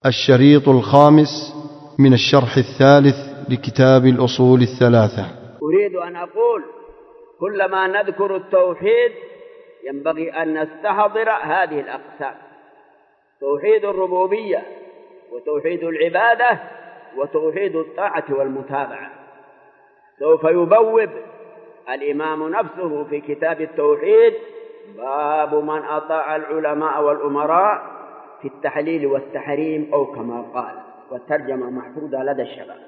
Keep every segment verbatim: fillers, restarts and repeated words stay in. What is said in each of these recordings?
الشريط الخامس من الشرح الثالث لكتاب الأصول الثلاثة. أريد أن أقول كلما نذكر التوحيد ينبغي أن نستحضر هذه الأقسام: توحيد الربوبية، وتوحيد العبادة، وتوحيد الطاعة والمتابعة. سوف يبوب الإمام نفسه في كتاب التوحيد باب من أطاع العلماء والأمراء في التحليل والتحريم، أو كما قال، والترجمة محفوظة لدى الشباب.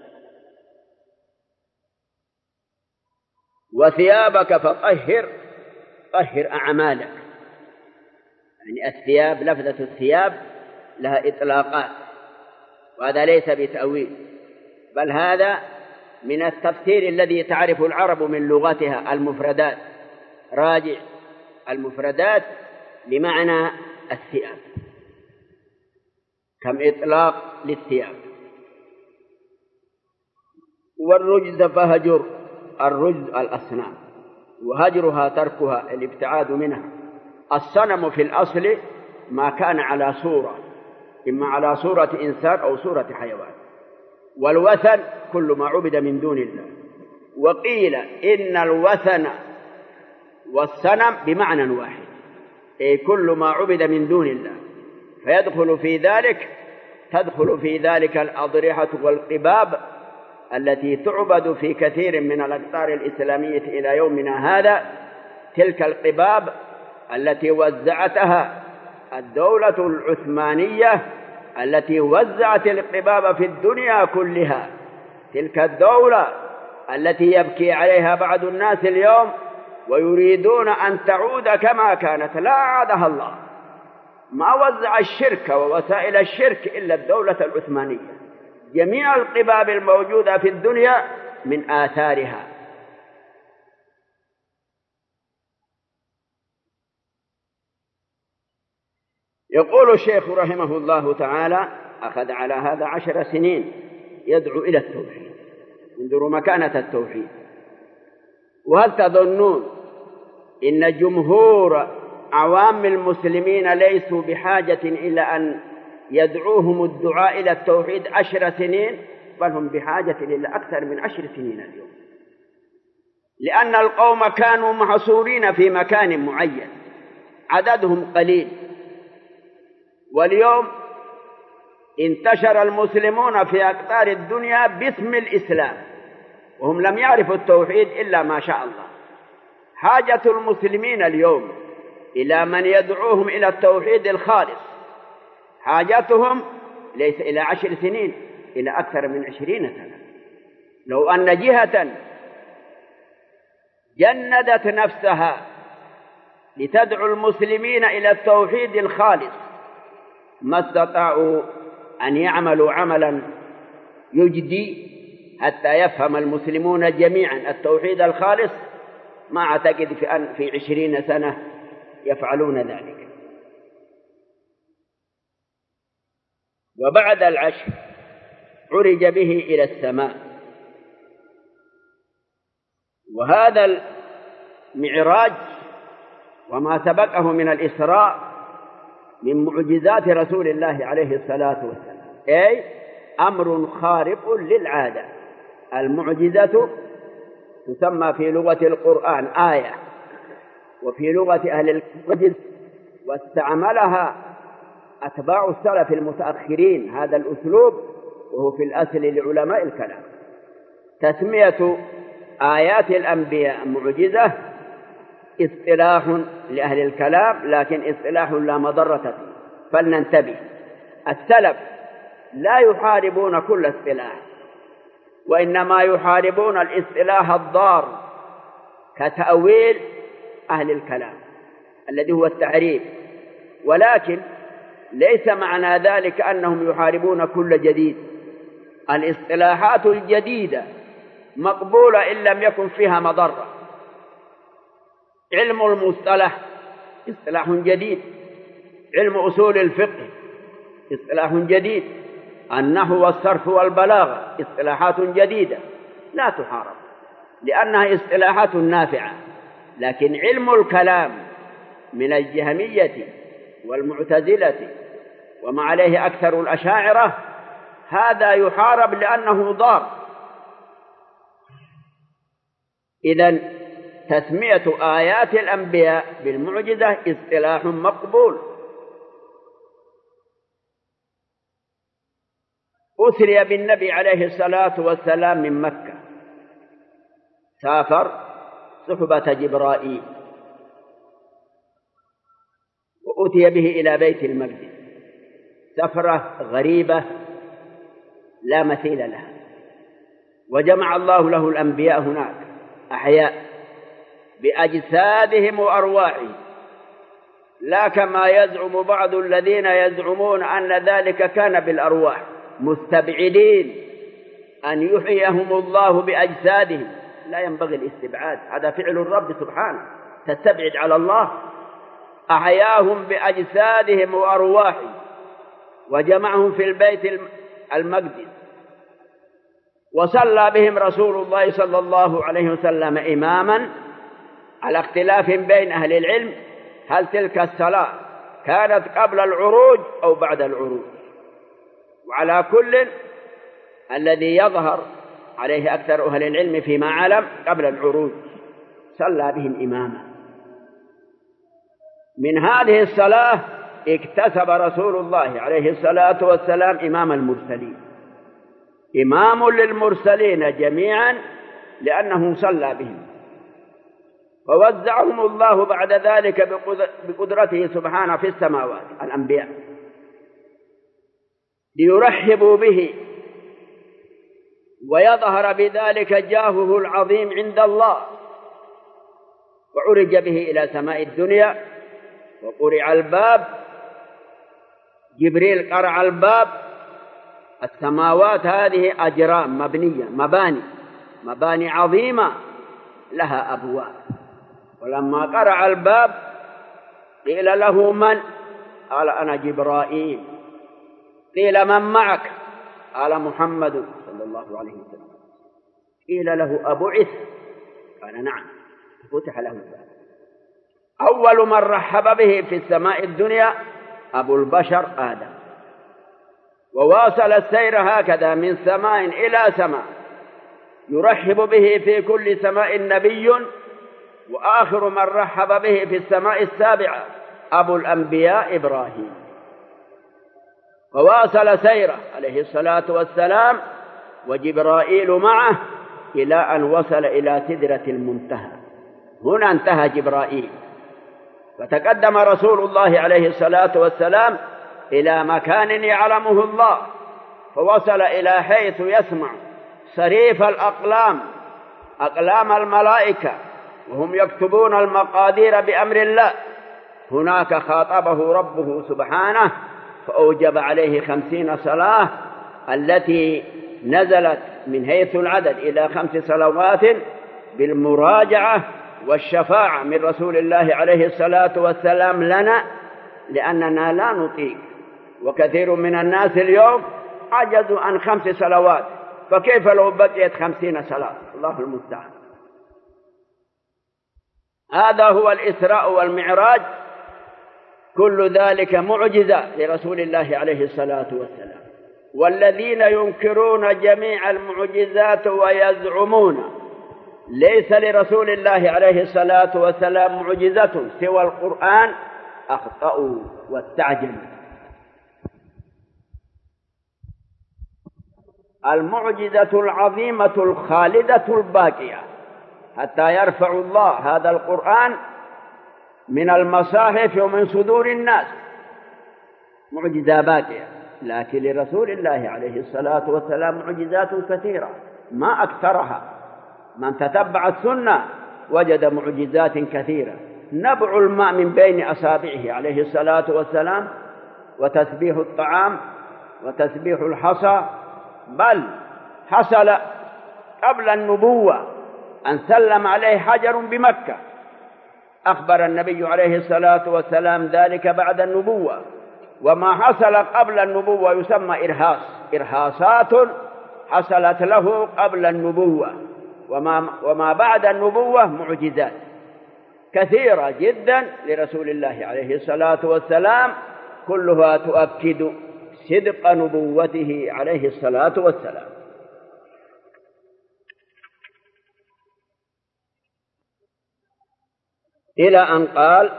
وثيابك فطهر، طهر أعمالك. يعني الثياب، لفظة الثياب لها إطلاقات، وهذا ليس بتأويل، بل هذا من التفسير الذي تعرف العرب من لغتها، المفردات. راجع المفردات لمعنى الثياب، كم إطلاق للثياب. والرجز فهجر، الرجز الأصنام، وهجرها تركها، الابتعاد منها. الصنم في الأصل ما كان على صورة، إما على صورة إنسان أو صورة حيوان. والوثن كل ما عبد من دون الله. وقيل إن الوثن والصنم بمعنى واحد، أي كل ما عبد من دون الله، فيدخل في ذلك تدخل في ذلك الأضرحة والقباب التي تعبد في كثير من الأقطار الإسلامية إلى يومنا هذا. تلك القباب التي وزعتها الدولة العثمانية، التي وزعت القباب في الدنيا كلها، تلك الدولة التي يبكي عليها بعض الناس اليوم ويريدون أن تعود كما كانت، لا أعادها الله. ما وزع الشرك ووسائل الشرك إلا الدولة العثمانية. جميع القباب الموجودة في الدنيا من آثارها. يقول الشيخ رحمه الله تعالى: أخذ على هذا عشر سنين يدعو إلى التوحيد، انظروا مكانة التوحيد. وهل تظنون إن جمهور عوام المسلمين ليسوا بحاجة إلى أن يدعوهم الدعاء إلى التوحيد عشر سنين؟ بل هم بحاجة إلى أكثر من عشر سنين اليوم، لأن القوم كانوا محصورين في مكان معين، عددهم قليل. واليوم انتشر المسلمون في أقطار الدنيا باسم الإسلام، وهم لم يعرفوا التوحيد إلا ما شاء الله. حاجة المسلمين اليوم إلى من يدعوهم إلى التوحيد الخالص، حاجتهم ليس إلى عشر سنين، إلى أكثر من عشرين سنة. لو أن جهة جندت نفسها لتدعو المسلمين إلى التوحيد الخالص ما استطاعوا أن يعملوا عملا يجدي حتى يفهم المسلمون جميعا التوحيد الخالص. ما أعتقد في أن في عشرين سنة يفعلون ذلك. وبعد العشر عرج به إلى السماء. وهذا المعراج وما سبقه من الإسراء من معجزات رسول الله عليه الصلاة والسلام، أي أمر خارق للعادة. المعجزة تسمى في لغة القرآن آية، وفي لغة أهل العجز واستعملها أتباع السلف المتأخرين هذا الأسلوب، وهو في الأصل لعلماء الكلام. تسمية آيات الأنبياء معجزة اصطلاح لأهل الكلام، لكن اصطلاح لا مضرة فيه، فلننتبه. السلف لا يحاربون كل اصطلاح، وإنما يحاربون الاصطلاح الضار كتأويل أهل الكلام الذي هو التعريف. ولكن ليس معنى ذلك أنهم يحاربون كل جديد. الاصطلاحات الجديدة مقبولة إن لم يكن فيها مضرة. علم المصطلح اصطلاح جديد، علم أصول الفقه اصطلاح جديد، النحو والصرف والبلاغة اصطلاحات جديدة لا تحارب لأنها اصطلاحات نافعة. لكن علم الكلام من الجهمية والمعتزلة وما عليه أكثر الأشاعرة، هذا يحارب لأنه ضار. إذن تسمية آيات الأنبياء بالمعجزة اصطلاح مقبول. أسري بالنبي عليه الصلاة والسلام من مكة، سافر صحبة جبرائيل وأتي به إلى بيت المقدس، سفرة غريبة لا مثيل لها، وجمع الله له الأنبياء هناك أحياء بأجسادهم وأرواحهم، لا كما يزعم بعض الذين يزعمون أن ذلك كان بالأرواح، مستبعدين أن يحييهم الله بأجسادهم. لا ينبغي الاستبعاد، هذا فعل الرب سبحانه، تستبعد على الله. أحياهم بأجسادهم وأرواحهم وجمعهم في البيت المقدس، وصلى بهم رسول الله صلى الله عليه وسلم إماما، على اختلاف بين أهل العلم هل تلك الصلاة كانت قبل العروج أو بعد العروج، وعلى كل الذي يظهر عليه أكثر أهل العلم فيما علم قبل العروج، صلى بهم إماما. من هذه الصلاة اكتسب رسول الله عليه الصلاة والسلام إمام المرسلين، إمام للمرسلين جميعا، لأنه صلى بهم، فوزعهم الله بعد ذلك بقدرته سبحانه في السماوات الأنبياء ليرحبوا به، ويظهر بذلك جاهه العظيم عند الله. وعرج به إلى سماء الدنيا وقرع الباب، جبريل قرع الباب. السماوات هذه أجرام مبنية، مباني مباني عظيمة لها أبواب، ولما قرع الباب قيل له من؟ قال أنا جبرائيل. قيل من معك؟ قال محمد صلى الله عليه وسلم. قيل له أبعث؟ قال نعم. فتح له الباب. أول من رحب به في السماء الدنيا أبو البشر آدم، وواصل السير هكذا من سماء إلى سماء، يرحب به في كل سماء نبي، وآخر من رحب به في السماء السابعة أبو الأنبياء إبراهيم. وواصل سيره عليه الصلاة والسلام وجبرائيل معه إلى أن وصل إلى سدرة المنتهى. هنا انتهى جبرائيل، فتقدم رسول الله عليه الصلاة والسلام إلى مكان يعلمه الله، فوصل إلى حيث يسمع صريف الأقلام، أقلام الملائكة وهم يكتبون المقادير بأمر الله. هناك خاطبه ربه سبحانه فأوجب عليه خمسين صلاة التي نزلت من حيث العدد إلى خمس صلوات بالمراجعة والشفاعة من رسول الله عليه الصلاة والسلام لنا، لأننا لا نطيق، وكثير من الناس اليوم عجزوا عن خمس صلوات، فكيف لو بقيت خمسين صلاة؟ الله المستعان. هذا هو الإسراء والمعراج، كل ذلك معجزة لرسول الله عليه الصلاة والسلام. والذين ينكرون جميع المعجزات ويزعمون ليس لرسول الله عليه الصلاة والسلام معجزة سوى القرآن أخطأوا واستعجلوا. المعجزة العظيمة الخالدة الباقية حتى يرفع الله هذا القرآن من المصاحف ومن صدور الناس، معجزة باقية. لكن لرسول الله عليه الصلاة والسلام معجزات كثيرة ما أكثرها، من تتبع السنة وجد معجزات كثيرة. نبع الماء من بين أصابعه عليه الصلاة والسلام، وتسبيح الطعام، وتسبيح الحصى، بل حصل قبل النبوة أن سلم عليه حجر بمكة، أخبر النبي عليه الصلاة والسلام ذلك بعد النبوة. وما حصل قبل النبوة يسمى إرهاص، إرهاصات حصلت له قبل النبوة، وما, وما بعد النبوة معجزات كثيرة جدا لرسول الله عليه الصلاة والسلام كلها تؤكد صدق نبوته عليه الصلاة والسلام. إلى أن قال: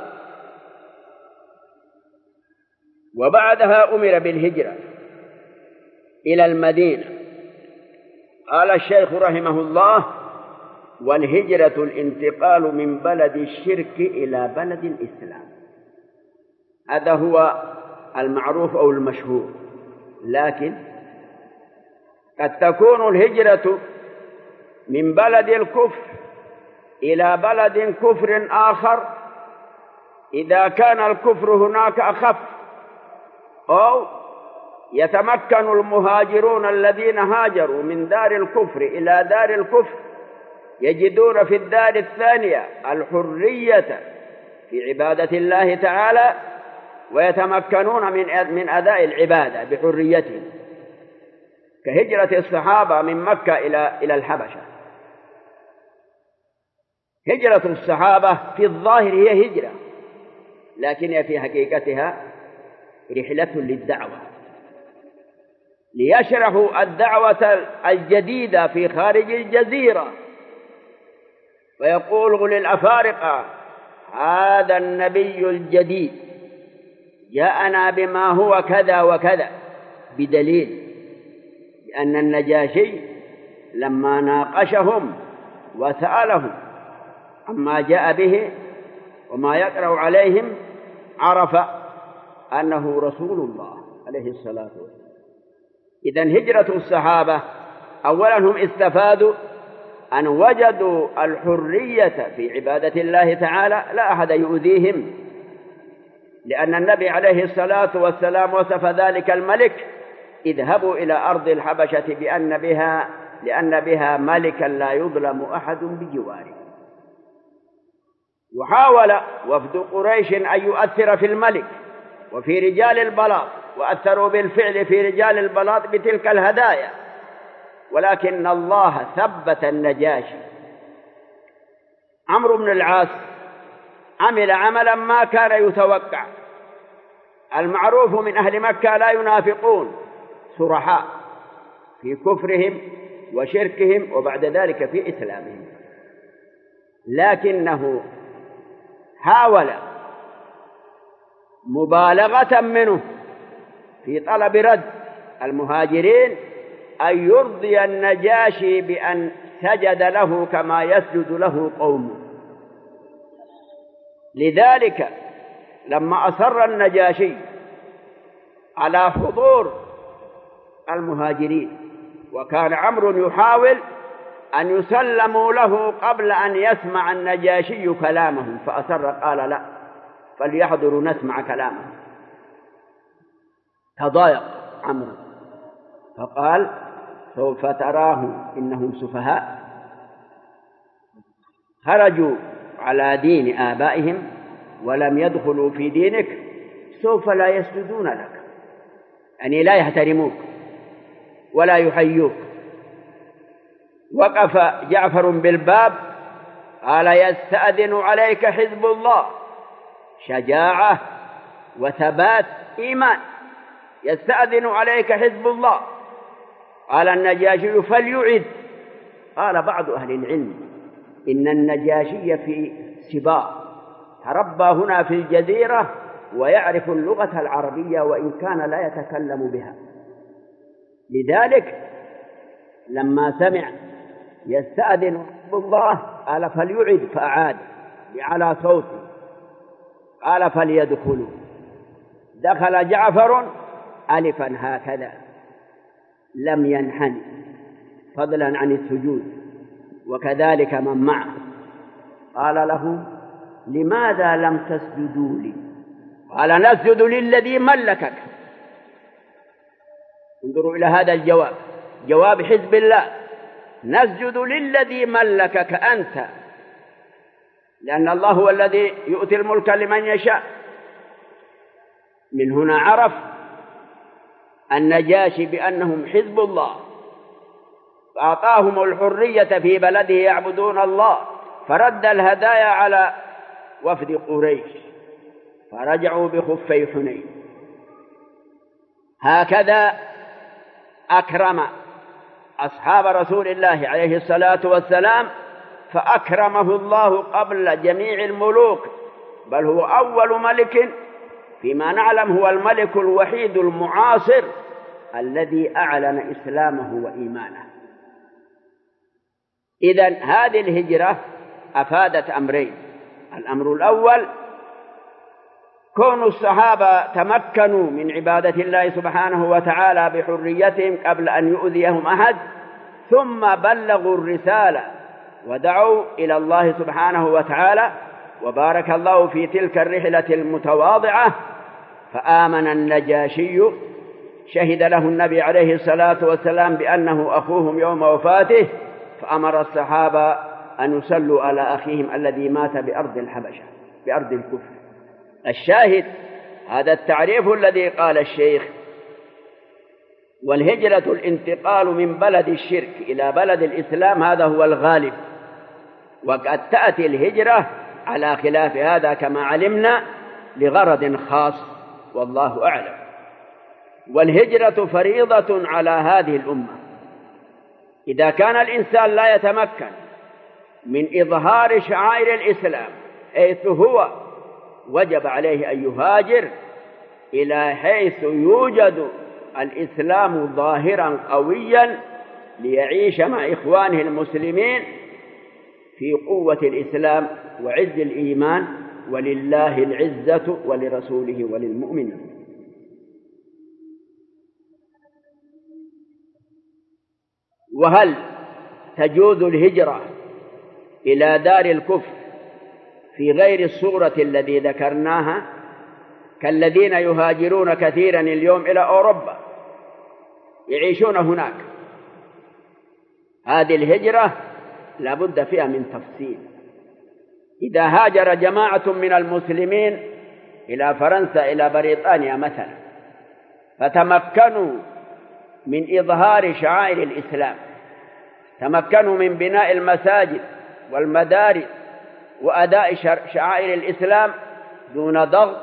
وبعدها أمر بالهجرة إلى المدينة. قال الشيخ رحمه الله: والهجرة الانتقال من بلد الشرك إلى بلد الإسلام. هذا هو المعروف أو المشهور، لكن قد تكون الهجرة من بلد الكفر إلى بلد كفر آخر إذا كان الكفر هناك أخف، أو يتمكن المهاجرون الذين هاجروا من دار الكفر إلى دار الكفر يجدون في الدار الثانية الحرية في عبادة الله تعالى، ويتمكنون من من أداء العبادة بحريتهم، كهجرة الصحابة من مكة إلى إلى الحبشة. هجرة الصحابة في الظاهر هي هجرة، لكن في حقيقتها رحلة للدعوة، ليشرحوا الدعوة الجديدة في خارج الجزيرة، ويقولوا للأفارقة: هذا النبي الجديد جاءنا بما هو كذا وكذا، بدليل لأن النجاشي لما ناقشهم وسألهم عما جاء به وما يقرأ عليهم عرف أنه رسول الله عليه الصلاة والسلام. إذن هجرة الصحابة أولا هم استفادوا أن وجدوا الحرية في عبادة الله تعالى، لا أحد يؤذيهم، لأن النبي عليه الصلاة والسلام وصف ذلك الملك: اذهبوا إلى أرض الحبشة بأن بها لأن بها ملكا لا يظلم أحد بجواره. وحاول وفد قريش أن يؤثر في الملك وفي رجال البلاط، وأثروا بالفعل في رجال البلاط بتلك الهدايا، ولكن الله ثبت النجاشي. عمرو بن العاص عمل عملا ما كان يتوقع. المعروف من أهل مكة لا ينافقون، صرحاء في كفرهم وشركهم وبعد ذلك في إسلامهم، لكنه حاول مبالغة منه في طلب رد المهاجرين أن يرضي النجاشي بأن سجد له كما يسجد له قومه. لذلك لما أصر النجاشي على حضور المهاجرين، وكان عمرو يحاول أن يسلموا له قبل أن يسمع النجاشي كلامهم، فأصر قال: لا، فليحضروا نسمع كلامهم. تضايق عمرو فقال: سوف تراهم إنهم سفهاء خرجوا على دين آبائهم ولم يدخلوا في دينك، سوف لا يسجدون لك، يعني لا يحترموك ولا يحيوك. وقف جعفر بالباب قال: يستأذن عليك حزب الله. شجاعة وثبات إيمان. يستأذن عليك حزب الله. قال النجاشي: فليعد. قال بعض أهل العلم إن النجاشي في سباق، تربى هنا في الجزيرة ويعرف اللغة العربية وإن كان لا يتكلم بها، لذلك لما سمع يستأذن الله قال: فليعد، فأعاد بأعلى صوته. قال: فليدخلوا. دخل جعفر ألفا هكذا لم ينحني، فضلا عن السجود، وكذلك من معه. قال له: لماذا لم تسجدوا لي؟ قال: نسجد للذي ملكك. انظروا إلى هذا الجواب، جواب حزب الله: نسجد للذي ملكك أنت، لأن الله هو الذي يؤتي الملك لمن يشاء. من هنا عرف النجاشي بأنهم حزب الله، فأعطاهم الحرية في بلده يعبدون الله، فرد الهدايا على وفد قريش، فرجعوا بخفي حنين. هكذا أكرم أصحاب رسول الله عليه الصلاة والسلام، فأكرمه الله قبل جميع الملوك، بل هو أول ملك فيما نعلم، هو الملك الوحيد المعاصر الذي أعلن إسلامه وإيمانه. إذن هذه الهجرة أفادت أمرين: الأمر الأول كون الصحابة تمكنوا من عبادة الله سبحانه وتعالى بحريتهم قبل أن يؤذيهم أحد، ثم بلغوا الرسالة ودعوا إلى الله سبحانه وتعالى، وبارك الله في تلك الرحلة المتواضعة، فآمن النجاشي، شهد له النبي عليه الصلاة والسلام بأنه أخوهم يوم وفاته، فأمر الصحابة أن يصلوا على أخيهم الذي مات بأرض الحبشة، بأرض الكفر. الشاهد هذا التعريف الذي قال الشيخ: والهجرة الانتقال من بلد الشرك إلى بلد الإسلام، هذا هو الغالب، وقد تأتي الهجرة على خلاف هذا كما علمنا لغرض خاص، والله أعلم. والهجرة فريضة على هذه الأمة. إذا كان الإنسان لا يتمكن من إظهار شعائر الإسلام حيث هو، وجب عليه أن يهاجر إلى حيث يوجد الإسلام ظاهرا قويا، ليعيش مع إخوانه المسلمين في قوة الإسلام وعز الإيمان، ولله العزة ولرسوله وللمؤمنين. وهل تجوز الهجرة إلى دار الكفر في غير الصورة التي ذكرناها، كالذين يهاجرون كثيرا اليوم إلى أوروبا يعيشون هناك؟ هذه الهجرة لا بد فيها من تفصيل. إذا هاجر جماعة من المسلمين إلى فرنسا، إلى بريطانيا مثلا، فتمكنوا من إظهار شعائر الإسلام، تمكنوا من بناء المساجد والمدارس وأداء شعائر الإسلام دون ضغط،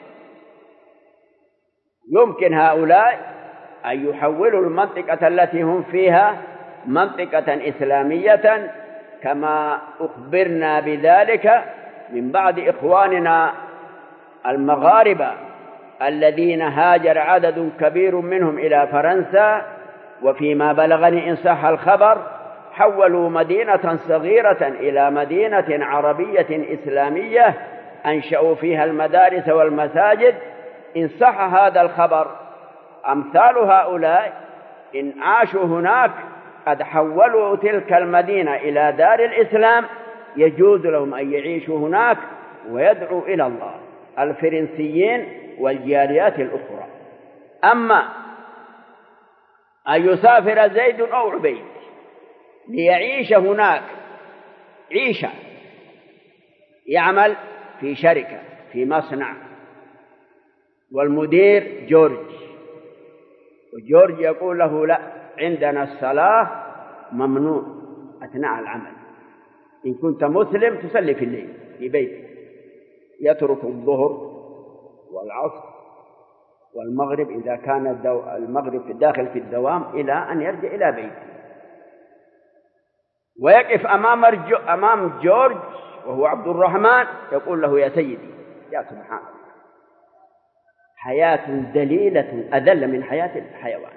يمكن هؤلاء أن يحولوا المنطقة التي هم فيها منطقة إسلامية، كما أخبرنا بذلك من بعض إخواننا المغاربة الذين هاجر عدد كبير منهم إلى فرنسا، وفيما بلغني إن صح الخبر حولوا مدينة صغيرة إلى مدينة عربية إسلامية، أنشأوا فيها المدارس والمساجد. إن صح هذا الخبر، أمثال هؤلاء إن عاشوا هناك قد حولوا تلك المدينة إلى دار الإسلام، يجوز لهم أن يعيشوا هناك ويدعوا إلى الله، الفرنسيين والجاليات الأخرى. أما أن يسافر زيد أو عبيد ليعيش هناك عيشة، يعمل في شركة في مصنع، والمدير جورج، وجورج يقول له: لا، عندنا الصلاة ممنوع أثناء العمل، إن كنت مسلم تصلي في الليل في بيتك. يترك الظهر والعصر والمغرب إذا كان المغرب في الداخل في الدوام إلى أن يرجع إلى بيته، ويقف أمام أمام جورج وهو عبد الرحمن يقول له: يا سيدي. يا سبحان الله، حياة ذليلة أذل من حياة الحيوان.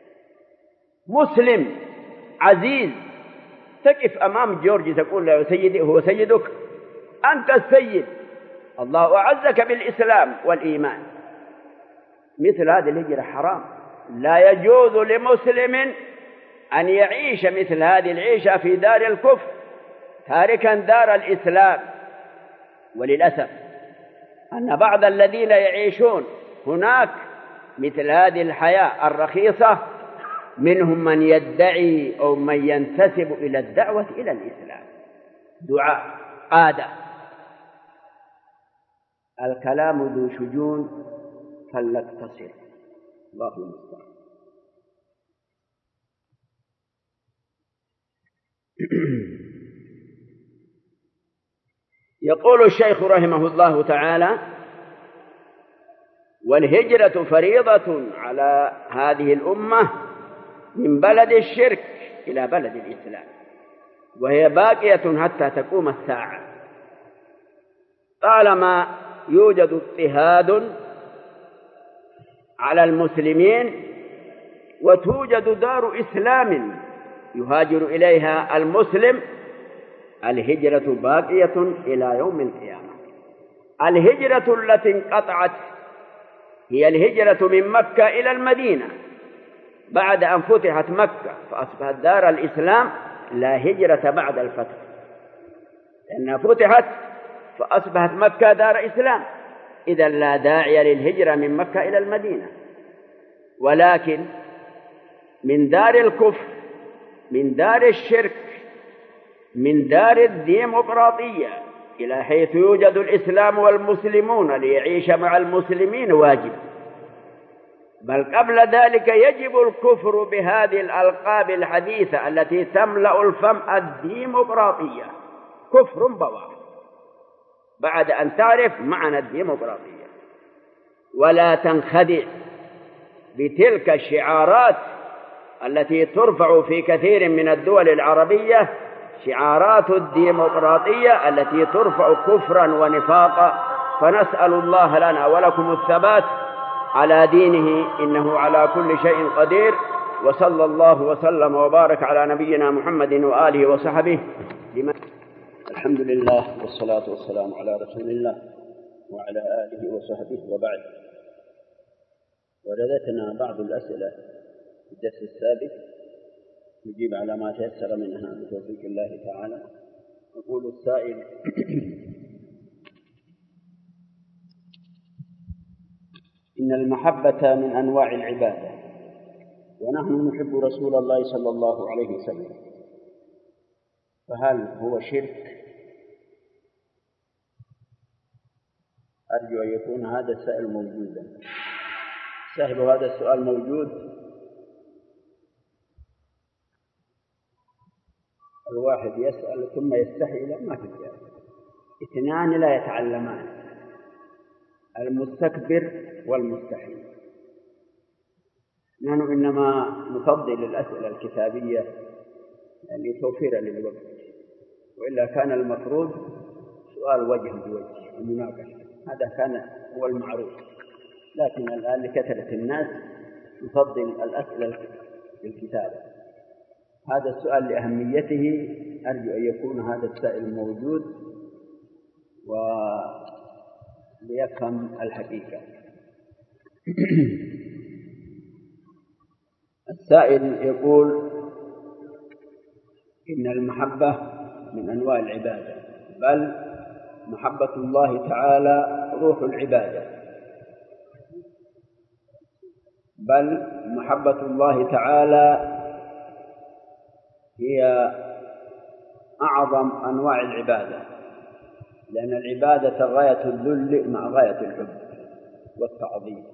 مسلم عزيز تقف أمام جورج تقول له: يا سيدي. هو سيدك؟ أنت السيد، الله أعزك بالإسلام والإيمان. مثل هذه الهجرة حرام، لا يجوز لمسلم أن يعيش مثل هذه العيشة في دار الكفر تاركا دار الإسلام. وللأسف أن بعض الذين يعيشون هناك مثل هذه الحياة الرخيصة منهم من يدعي أو من ينتسب إلى الدعوة إلى الإسلام، دعاء قادة. الكلام ذو شجون فلنقتصر، الله المستعان. يقول الشيخ رحمه الله تعالى: والهجرة فريضة على هذه الأمة من بلد الشرك إلى بلد الإسلام، وهي باقية حتى تقوم الساعة. طالما يوجد اضطهاد على المسلمين وتوجد دار إسلام يهاجر إليها المسلم، الهجرة باقية إلى يوم القيامة. الهجرة التي انقطعت هي الهجرة من مكة إلى المدينة بعد أن فتحت مكة فأصبحت دار الإسلام، لا هجرة بعد الفتح، لأنها فتحت فأصبحت مكة دار إسلام، إذا لا داعي للهجرة من مكة إلى المدينة. ولكن من دار الكفر، من دار الشرك، من دار الديمقراطية إلى حيث يوجد الإسلام والمسلمون ليعيش مع المسلمين واجب، بل قبل ذلك يجب الكفر بهذه الألقاب الحديثة التي تملأ الفم، الديمقراطية، كفر بواح بعد أن تعرف معنى الديمقراطية. ولا تنخدع بتلك الشعارات التي ترفع في كثير من الدول العربية، شعارات الديمقراطية التي ترفع كفرا ونفاقا، فنسأل الله لنا ولكم الثبات على دينه إنه على كل شيء قدير. وصلى الله وسلم وبارك على نبينا محمد وآله وصحبه. الحمد لله والصلاة والسلام على رسول الله وعلى آله وصحبه، وبعد. وردتنا بعض الأسئلة في الدرس السابق نجيب على ما تيسر منها بتوفيق الله تعالى. يقول السائل: إن المحبة من أنواع العبادة، ونحن نحب رسول الله صلى الله عليه وسلم، فهل هو شرك؟ أرجو أن يكون هذا السائل موجودا. صاحب هذا السؤال موجود. الواحد يسأل ثم يستحي، لا ما في جواب. اثنان لا يتعلمان، المستكبر والمستحي. نحن إنما نفضل الأسئلة الكتابية لتوفير للوقت، وإلا كان المفروض سؤال وجه بوجه ومناقشة، هذا كان هو المعروف. لكن الآن لكثرة الناس نفضل الأسئلة بالكتابة. هذا السؤال لأهميته أرجو أن يكون هذا السائل موجود وليفهم الحقيقة. السائل يقول: إن المحبة من أنواع العبادة، بل محبة الله تعالى روح العبادة، بل محبة الله تعالى هي أعظم أنواع العبادة، لأن العبادة غاية الذل مع غاية الحب والتعظيم.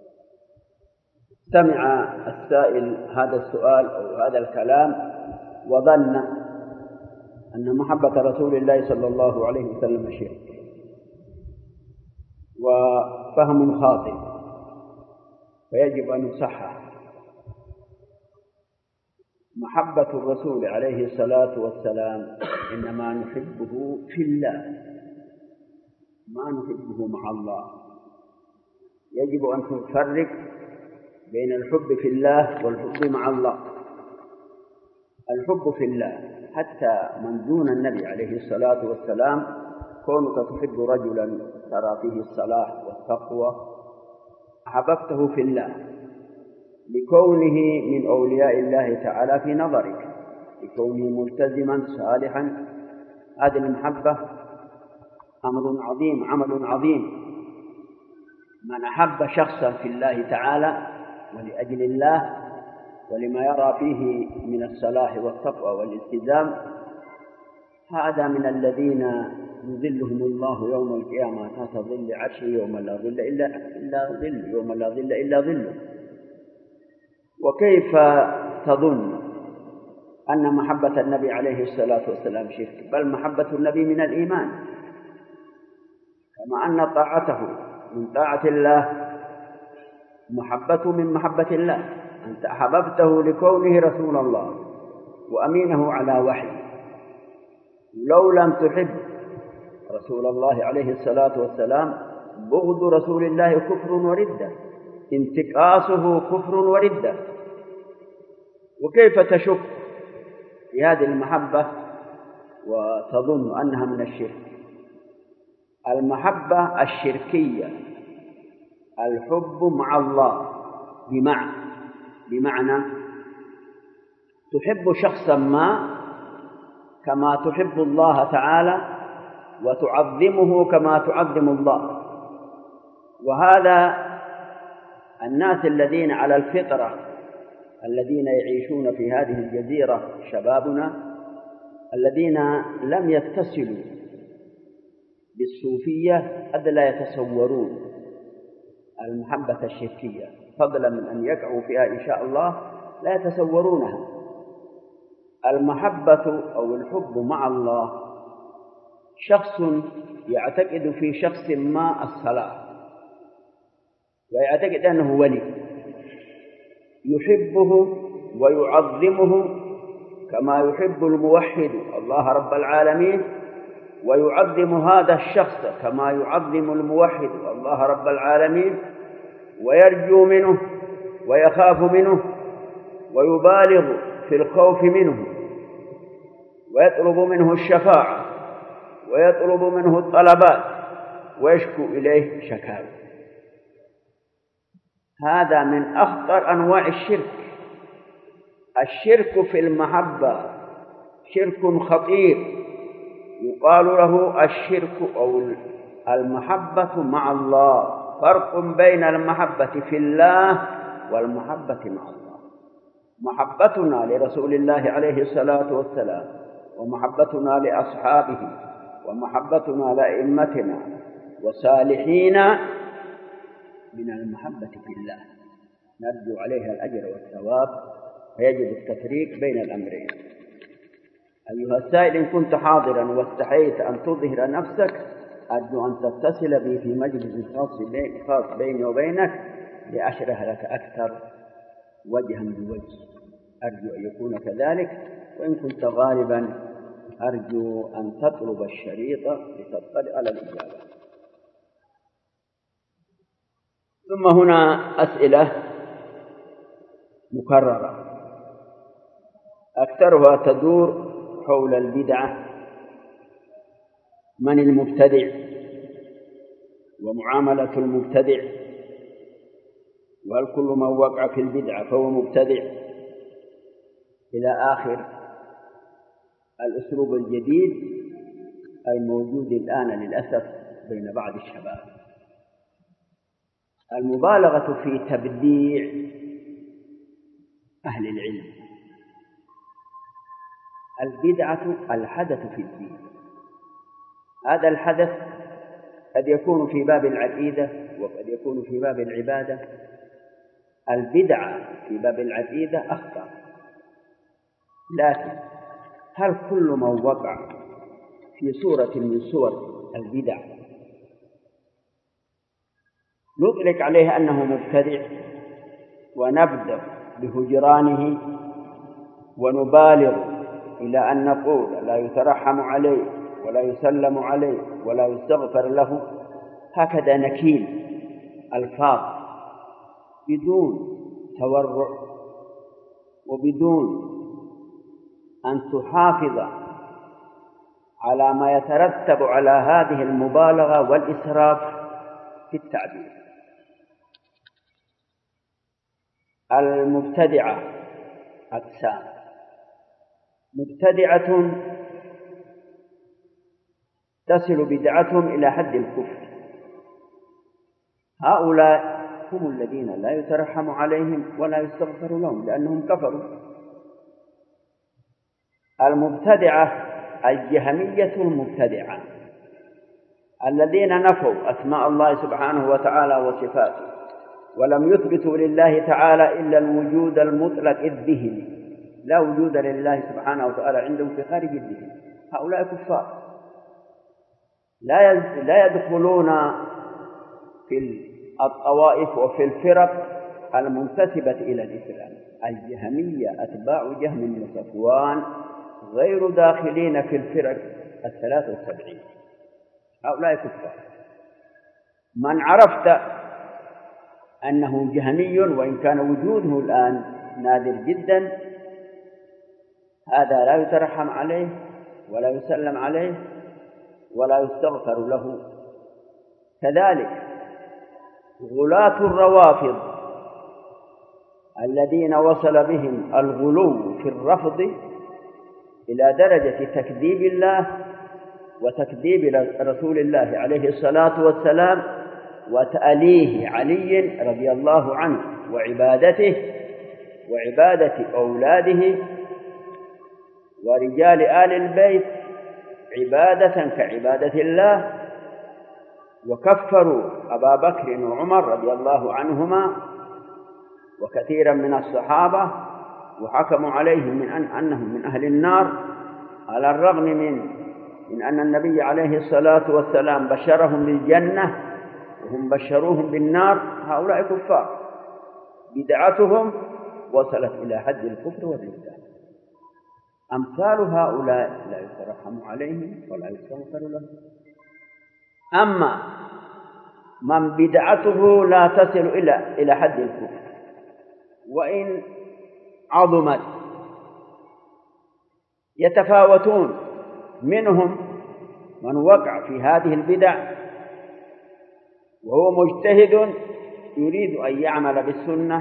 سمع السائل هذا السؤال أو هذا الكلام وظن أن محبة رسول الله صلى الله عليه وسلم شرك، وفهم خاطئ، فيجب أن يصحح. محبة الرسول عليه الصلاة والسلام إنما نحبه في الله، ما نحبه مع الله. يجب أن تفرق بين الحب في الله والحب مع الله. الحب في الله حتى من دون النبي عليه الصلاة والسلام، كونك تحب رجلا ترى فيه الصلاح والتقوى أحببته في الله لكونه من أولياء الله تعالى في نظرك، لكونه ملتزما صالحا. هذه المحبة أمر عظيم، عمل عظيم. من أحب شخصا في الله تعالى ولأجل الله ولما يرى فيه من الصلاح والتقوى والالتزام، هذا من الذين يظلهم الله يوم القيامة تحت ظل عرشه يوم لا ظل إلا إلا ظل يوم لا ظل إلا ظله. وكيف تظن أن محبة النبي عليه الصلاة والسلام شرك؟ بل محبة النبي من الإيمان، كما أن طاعته من طاعة الله محبته من محبة الله، أنت أحببته لكونه رسول الله وأمينه على وحي. لو لم تحب رسول الله عليه الصلاة والسلام بغض رسول الله كفر وردة، انتقاصه كفر وردة. وكيف تشك في هذه المحبة وتظن أنها من الشرك؟ المحبة الشركية الحب مع الله، بمعنى بمعنى تحب شخصا ما كما تحب الله تعالى وتعظمه كما تعظم الله. وهذا الناس الذين على الفطرة الذين يعيشون في هذه الجزيرة، شبابنا الذين لم يتصلوا بالصوفية قد لا يتصورون المحبة الشركية، فضلا من أن يقعوا فيها إن شاء الله لا يتصورونها. المحبة أو الحب مع الله شخص يعتقد في شخص ما الصلاة ويعتقد أنه ولي، يحبه ويعظمه كما يحب الموحد الله رب العالمين، ويعظم هذا الشخص كما يعظم الموحد الله رب العالمين، ويرجو منه ويخاف منه ويبالغ في الخوف منه، ويطلب منه الشفاعة ويطلب منه الطلبات ويشكو إليه شكاوى. هذا من أخطر أنواع الشرك. الشرك في المحبة شرك خطير، يقال له الشرك أو المحبة مع الله. فرق بين المحبة في الله والمحبة مع الله. محبتنا لرسول الله عليه الصلاة والسلام ومحبتنا لأصحابه ومحبتنا لأئمتنا وصالحين من المحبة في الله، نرجو عليها الأجر والثواب، فيجب التفريق بين الأمرين. أيها السائل، إن كنت حاضرا واستحييت أن تظهر نفسك أرجو أن تتصل بي في مجلس خاص بيني وبينك لأشرح لك أكثر وجها بوجه، أرجو أن يكون كذلك. وإن كنت غالبا أرجو أن تطلب الشريط لتطلع على الإجابة. ثم هنا أسئلة مكررة أكثرها تدور حول البدعة، من المبتدع ومعاملة المبتدع، وهل كل من وقع في البدعة فهو مبتدع، إلى آخر الأسلوب الجديد الموجود الآن للأسف بين بعض الشباب، المبالغة في تبديع أهل العلم. البدعة الحدث في الدين، هذا الحدث قد يكون في باب العقيدة وقد يكون في باب العبادة. البدعة في باب العقيدة أخطر، لكن هل كل من وقع في صورة من صور البدع نطلق عليه أنه مبتدع ونبدأ بهجرانه ونبالغ إلى أن نقول لا يترحم عليه ولا يسلم عليه ولا يستغفر له؟ هكذا نكيل ألفاظ بدون تورع وبدون أن تحافظ على ما يترتب على هذه المبالغة والإسراف في التعبير. المبتدعة أقسام: مبتدعة تصل بدعتهم إلى حد الكفر، هؤلاء هم الذين لا يترحم عليهم ولا يستغفر لهم لأنهم كفروا. المبتدعة الجهمية المبتدعة الذين نفوا أسماء الله سبحانه وتعالى وصفاته ولم يثبتوا لله تعالى إلا الوجود المطلق الذهني، لا وجود لله سبحانه وتعالى عندهم في خارج الذهن. هؤلاء كفار لا لا يدخلون في الطوائف وفي الفرق المنتسبة إلى الإسلام. الجهمية أتباع جهم بن صفوان غير داخلين في الفرق الثلاث والسبعين، هؤلاء كفار. من عرفت أنه جهمي وإن كان وجوده الآن نادر جدا، هذا لا يترحم عليه ولا يسلم عليه ولا يستغفر له. كذلك غلاة الروافض الذين وصل بهم الغلو في الرفض إلى درجة تكذيب الله وتكذيب رسول الله عليه الصلاة والسلام وتأليه علي رضي الله عنه وعبادته وعبادة أولاده ورجال آل البيت عبادة كعبادة الله، وكفروا أبا بكر وعمر رضي الله عنهما وكثيرا من الصحابة وحكموا عليهم من أن أنهم من أهل النار، على الرغم من من أن النبي عليه الصلاة والسلام بشرهم بالجنة وهم بشروهم بالنار. هؤلاء كفار، بدعتهم وصلت إلى حد الكفر والردة. أمثال هؤلاء لا يترحم عليهم ولا يستغفر لهم. أما من بدعته لا تصل إلى إلى حد الكفر وإن عظمت، يتفاوتون. منهم من وقع في هذه البدع وهو مجتهد يريد أن يعمل بالسنة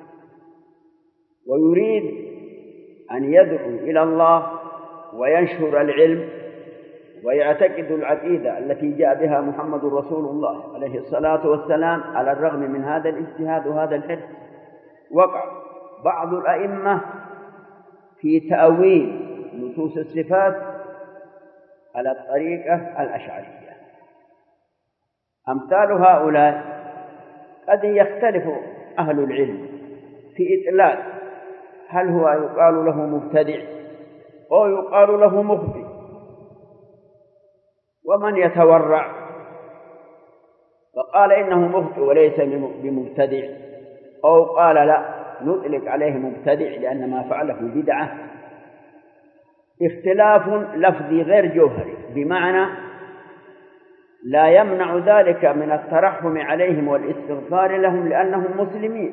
ويريد أن يدعو إلى الله وينشر العلم ويعتقد العقيدة التي جاء بها محمد رسول الله عليه الصلاة والسلام. على الرغم من هذا الاجتهاد وهذا الحرص، وقع بعض الأئمة في تأويل نصوص الصفات على الطريقة الأشعرية. أمثال هؤلاء قد يختلف أهل العلم في إطلاق هل هو يقال له مبتدع أو يقال له مخطئ، ومن يتورع فقال إنه مخطئ وليس بمبتدع، أو قال لا نطلق عليه مبتدع لأن ما فعله بدعة. اختلاف لفظي غير جوهري، بمعنى لا يمنع ذلك من الترحم عليهم والاستغفار لهم لأنهم مسلمين،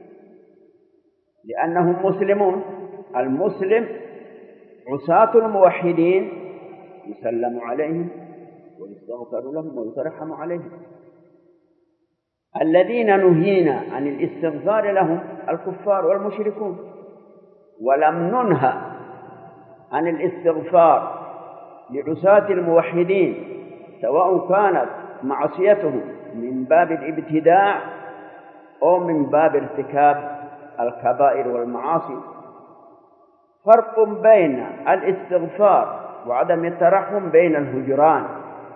لأنهم مسلمون. المسلم عصاة الموحدين يسلم عليهم ويستغفر لهم ويترحم عليهم. الذين نهينا عن الاستغفار لهم الكفار والمشركون، ولم ننهى عن الاستغفار لعصاة الموحدين سواء كانت معصيتهم من باب الابتداع أو من باب ارتكاب الكبائر والمعاصي. فرق بين الاستغفار وعدم الترحم بين الهجران.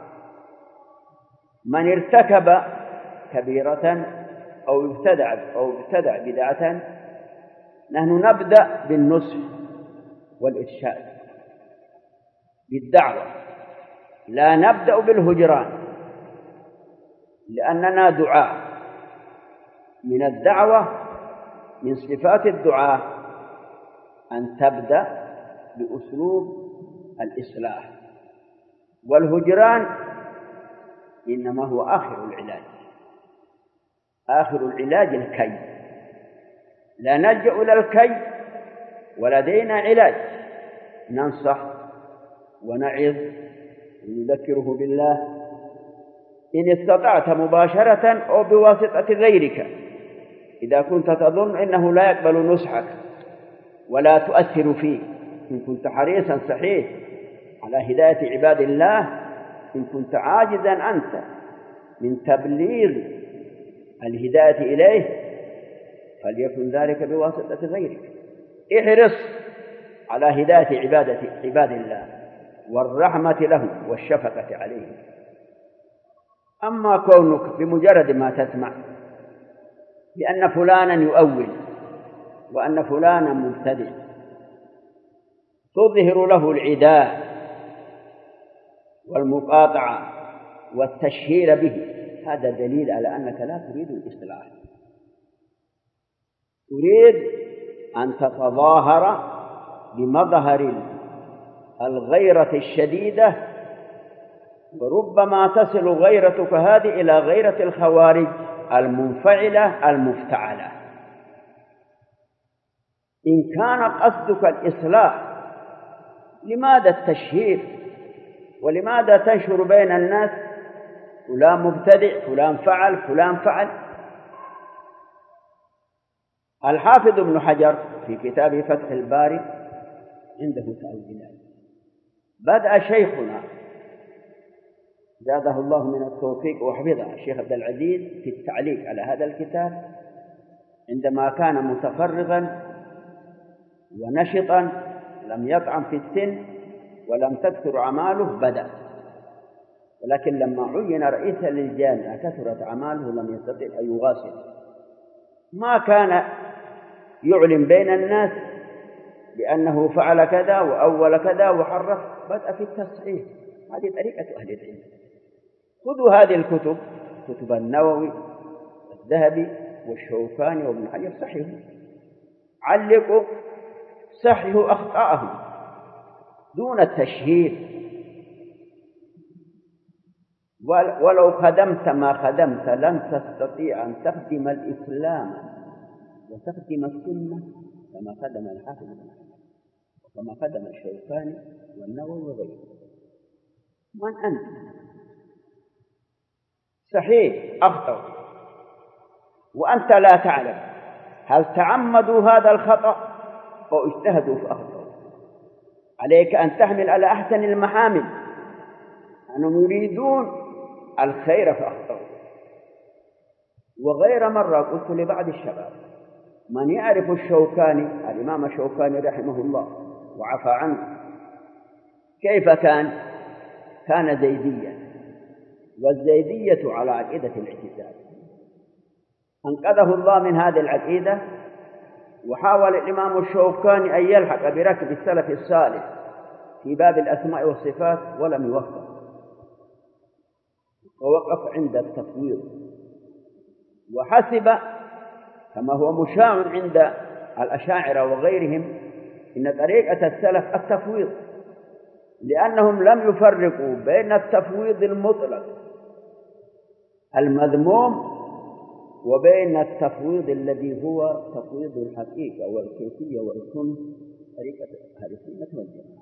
من ارتكب كبيرة أو ابتدع أو ابتدع بدعة نحن نبدأ بالنصح والإرشاد بالدعوة، لا نبدأ بالهجران، لأننا دعاء. من الدعوة من صفات الدعاء أن تبدأ بأسلوب الإصلاح، والهجران إنما هو آخر العلاج. آخر العلاج الكي، لا نلجأ إلى الكي ولدينا علاج، ننصح ونعظ ونذكره بالله إن استطعت مباشرة أو بواسطة غيرك، إذا كنت تظن أنه لا يقبل نصحك ولا تؤثر فيه. إن كنت حريصا صحيح على هداية عباد الله، إن كنت عاجزا أنت من تبليغ الهداية إليه فليكن ذلك بواسطة غيرك. احرص على هداية عبادة عباد الله والرحمة لهم والشفقة عليهم. أما كونك بمجرد ما تسمع بأن فلانا يؤول وأن فلانا مبتدع تظهر له العداء والمقاطعة والتشهير به، هذا دليل على أنك لا تريد الإصلاح، تريد أن تتظاهر بمظهر الغيرة الشديدة، وربما تصل غيرتك هذه إلى غيرة الخوارج المنفعلة المفتعلة. إن كان قصدك الإصلاح، لماذا التشهير؟ ولماذا تنشر بين الناس فلان مبتدع، فلان فعل، فلان فعل؟ الحافظ ابن حجر في كتاب فتح الباري عنده تأويلات. بدأ شيخنا زاده الله من التوفيق وحفظه الشيخ عبد العزيز في التعليق على هذا الكتاب، عندما كان متفرغا ونشطا لم يطعم في السن ولم تكثر أعماله بدأ، ولكن لما عين رئيسا للجامعة كثرت أعماله لم يستطع أن يواصل. ما كان يعلن بين الناس بأنه فعل كذا وأول كذا وحرف، بدأ في التصحيح. هذه طريقة أهل العلم. خذوا هذه الكتب، كتب النووي والذهبي والشوكاني وابن حجر، صححوا، علقوا، صححوا أخطاءهم دون التشهير. ولو خدمت ما خدمت لن تستطيع أن تخدم الإسلام وتخدم السنة كما خدم الحافظ ابن حجر وكما خدم الشوكاني والنووي وغيره. من أنت؟ صحيح أخطأوا وأنت لا تعلم هل تعمدوا هذا الخطأ أو اجتهدوا فأخطأوا. عليك أن تحمل على أحسن المحامل أنهم يريدون الخير فأخطأوا. وغير مرة قلت لبعض الشباب من يعرف الشوكاني، الإمام الشوكاني رحمه الله وعفى عنه، كيف كان؟ كان زيديا، والزيدية على عقيدة الاعتزال. أنقذه الله من هذه العقيدة، وحاول الإمام الشوكاني أن يلحق بركب السلف الصالح في باب الأسماء والصفات ولم يوفق، ووقف عند التفويض، وحسب كما هو مشاع عند الأشاعرة وغيرهم إن طريقة السلف التفويض، لأنهم لم يفرقوا بين التفويض المطلق المذموم وبين التفويض الذي هو تفويض الحقيقة والكيفية والسنة، طريقة أهل السنة والجماعة.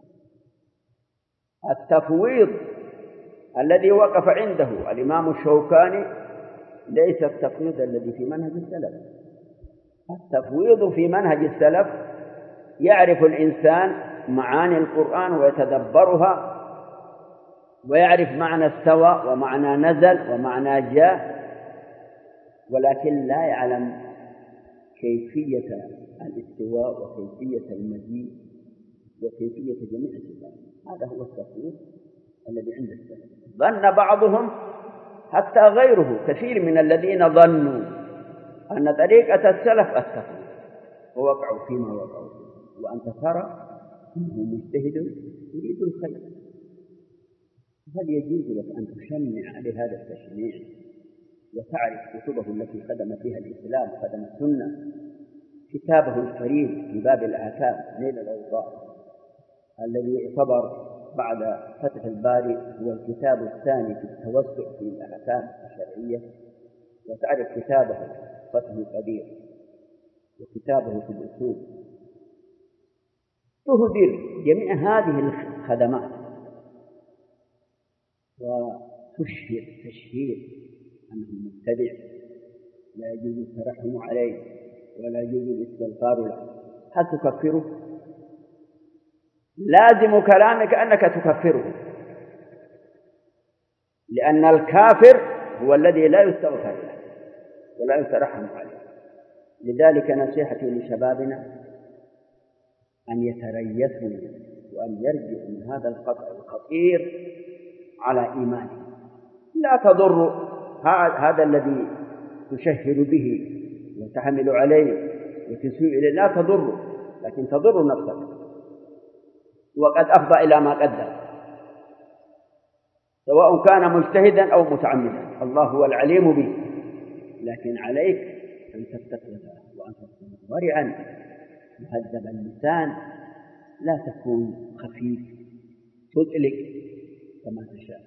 التفويض الذي وقف عنده الإمام الشوكاني ليس التفويض الذي في منهج السلف. التفويض في منهج السلف يعرف الإنسان معاني القرآن ويتدبرها ويعرف معنى استوى ومعنى نزل ومعنى جاء، ولكن لا يعلم كيفية الاستواء وكيفية المجيء وكيفية جميع الصفات. هذا هو التفويض الذي عند السلف. ظن بعضهم حتى غيره كثير من الذين ظنوا أن طريقة السلف التفويض ووقعوا فيما وقعوا فيه، وأنت ترى أنه مجتهد يريد الخير، هل يجوز لك أن تشنع عليه هذا التشنيع وتعرف كتبه التي خدم فيها الإسلام خدم السنة؟ كتابه الفريد في باب الآثام نيل الأوطار الذي يعتبر بعد فتح الباري هو الكتاب الثاني في التوسع في الأحكام الشرعية، وتعرف كتابه فتح القدير وكتابه في الأصول، تهدر جميع هذه الخدمات وتشهر تشهير أنه مبتدع لا يجوز الترحم عليه ولا يجوز الاستغفار له. هل تكفره؟ لازم كلامك أنك تكفره، لأن الكافر هو الذي لا يستغفر له ولا يترحم عليه. لذلك نصيحتي لشبابنا أن يتريثوا وأن يرجعوا من هذا الخطأ الخطير على إيمانه. لا تضر هذا الذي تشهر به وتحمل عليه وتسوء إليه، لا تضر، لكن تضر نفسك وقد أفضى إلى ما قدم. سواء كان مجتهدا أو متعمدا، الله هو العليم به، لكن عليك أن تتقي الله وأن تكون ورعا مهذب اللسان، لا تكون خفيف تدلك كما تشاء.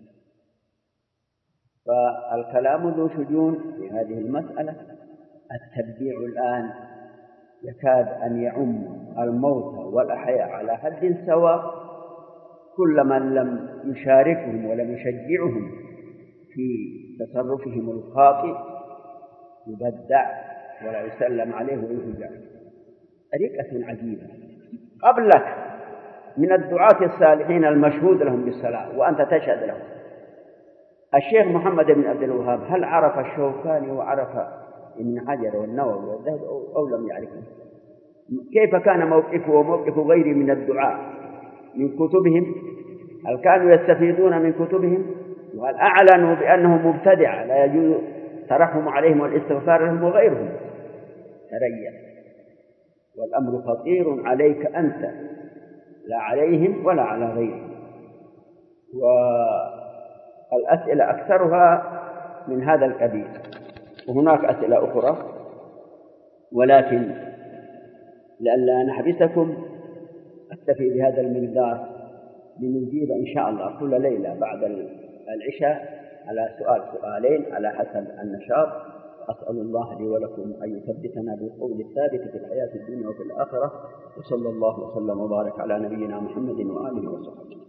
فالكلام ذو شجون في هذه المسألة. التبديع الآن يكاد أن يعم الموتى والأحياء على حد سواء، كل من لم يشاركهم ولم يشجعهم في تصرفهم الخاطئ يبدع ولا يسلم عليه ويهجع. طريقة عجيبة. قبلك من الدعاة الصالحين المشهود لهم بالصلاة وأنت تشهد لهم الشيخ محمد بن عبد الوهاب، هل عرف الشوكاني وعرف ابن حجر والنووي والذهبي أو لم يعرفه؟ كيف كان موقفه وموقف غيره من الدعاء من كتبهم؟ هل كانوا يستفيدون من كتبهم؟ وهل أعلنوا بأنهم مبتدع لا يجوز ترحم عليهم والاستغفار لهم وغيرهم؟ تريث، والأمر خطير عليك أنت لا عليهم ولا على غيرهم. والأسئلة أكثرها من هذا القبيل، وهناك أسئلة أخرى، ولكن لئلا نحبسكم أكتفي بهذا المقدار لنجيب إن شاء الله كل ليلة بعد العشاء على سؤال سؤالين على حسب النشاط. أسأل الله لي ولكم أن يثبتنا بالقول الثابت في الحياة الدنيا وفي الآخرة، وصلى الله وسلم وبارك على نبينا محمد وآله وصحبه.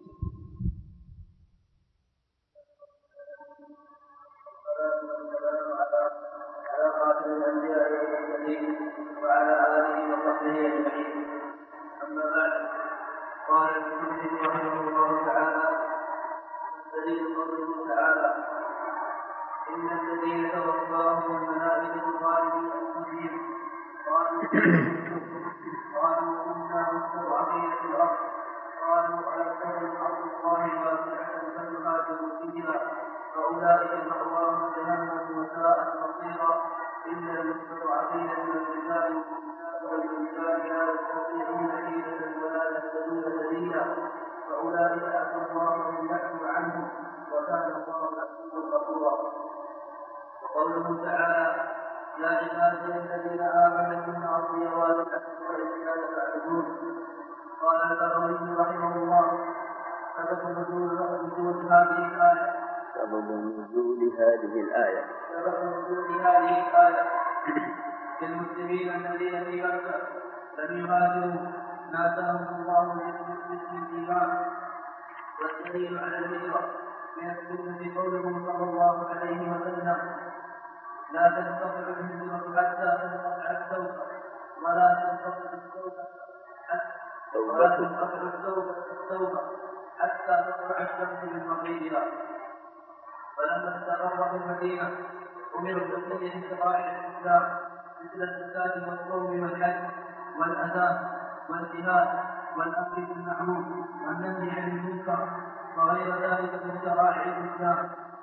وعلى آله وصحبه أجمعين. أما بعد، قال المسلم رحمه الله تعالى: دليل قوله تعالى: إن الذين توفاهم الملائكة ظالمي أنفسهم قالوا قالوا كنا مستضعفين في الأرض قالوا ألم تكن أرض الله واسعة فتهاجروا فيها فأولئك مأواهم جهنم وساءت مصيرا إلا المستضعفين من الرجال والنساء لا يستطيعون حيلة ولا يهتدون سبيلا فأولئك عسى الله أن يعفو عنهم وكان الله عفوا غفورا. وقوله تعالى: يا عبادي الذين آمنوا إن أرضي واسعة وإياي فاعبدون. قال البغوي رحمه الله: سبب نزول هذه الآية سبب نزول هذه الآية سبب نزول هذه الآية للمسلمين الذين في مكة لم يهاجروا ناداهم الله باسم الإيمان. والدليل على الهجرة من السنة قوله صلى الله عليه وسلم: لا تنقطع الهجرة حتى تنقطع التوبة ولا تنقطع التوبة ولا تنقطع التوبة حتى تطلع الشمس من مغربها. فلما استقر في المدينة أمروا بتسلية شرائع الإسلام مثل الزكاة والصوم والحج والأذان والجهاد والأمر بالمعروف والنهي عن المنكر وغير ذلك من شرائع الإسلام.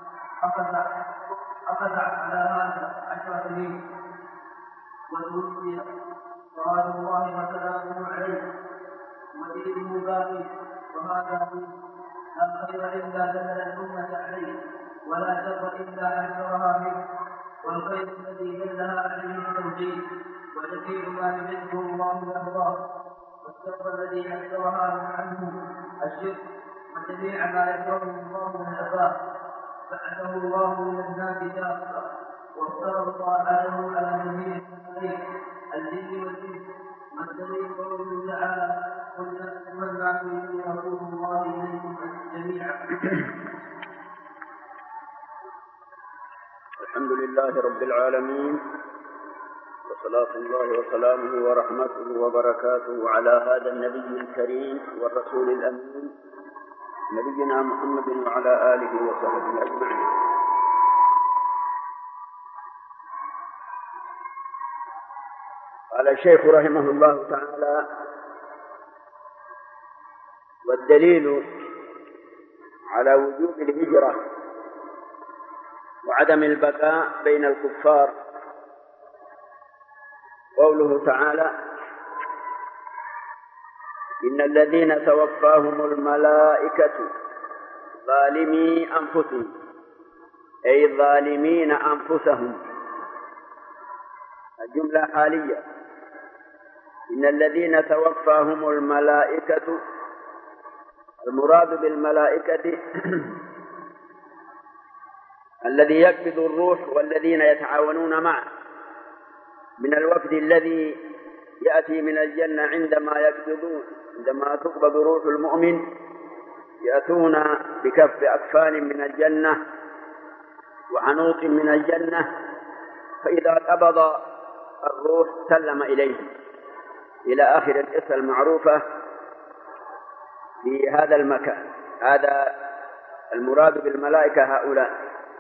أخذ على هذا عشر سنين وتوفي صلوات الله وسلامه عليه ودينه باقي، وهذا دين لا خير إلا دل الأمة عليه ولا شر إلا أنكرها منه، والخير الذي دلها عليه التوحيد وجميع ما يحبه الله ويرضاه، والشر الذي أنكرها عنه الشرك وجميع ما يكرهه الله ويأباه. بعثه الله من الناس كافة وافترض طاعته على جميع الخلائق الجن والإنس. والدليل قوله تعالى: قل يا أيها الناس إني رسول الله إليكم جميعا. الحمد لله رب العالمين، وصلاة الله وسلامه ورحمته وبركاته على هذا النبي الكريم والرسول الأمين نبينا محمد وعلى آله وصحبه أجمعين. قال الشيخ رحمه الله تعالى: والدليل على وجوب الهجرة وعدم البقاء بين الكفار قوله تعالى: إن الذين توفاهم الملائكة ظالمي أنفسهم أي ظالمين أنفسهم. الجملة حالية. إن الذين توفاهم الملائكة، المراد بالملائكة الذي يقبض الروح والذين يتعاونون معه من الوفد الذي يأتي من الجنة عندما يقبضون عندما تقبض روح المؤمن يأتون بكف أكفان من الجنة وعنوط من الجنة، فإذا قبض الروح سلم إليهم إلى آخر القصة المعروفة في هذا المكان. هذا المراد بالملائكة هؤلاء.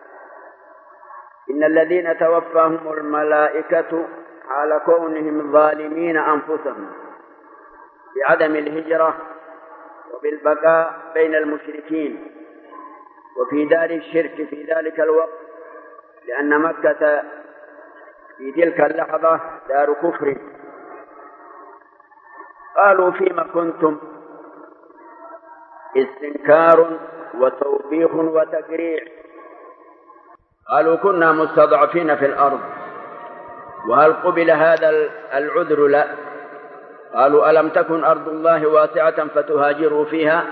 إن الذين توفاهم الملائكة على كونهم ظالمين أنفسهم بعدم الهجرة وبالبقاء بين المشركين وفي دار الشرك في ذلك الوقت، لأن مكة في تلك اللحظة دار كفر. قالوا فيما كنتم، استنكار وتوبيخ وتقريع. قالوا كنا مستضعفين في الأرض، وهل قبل هذا العذر؟ لا. قالوا ألم تكن أرض الله واسعة فتهاجروا فيها.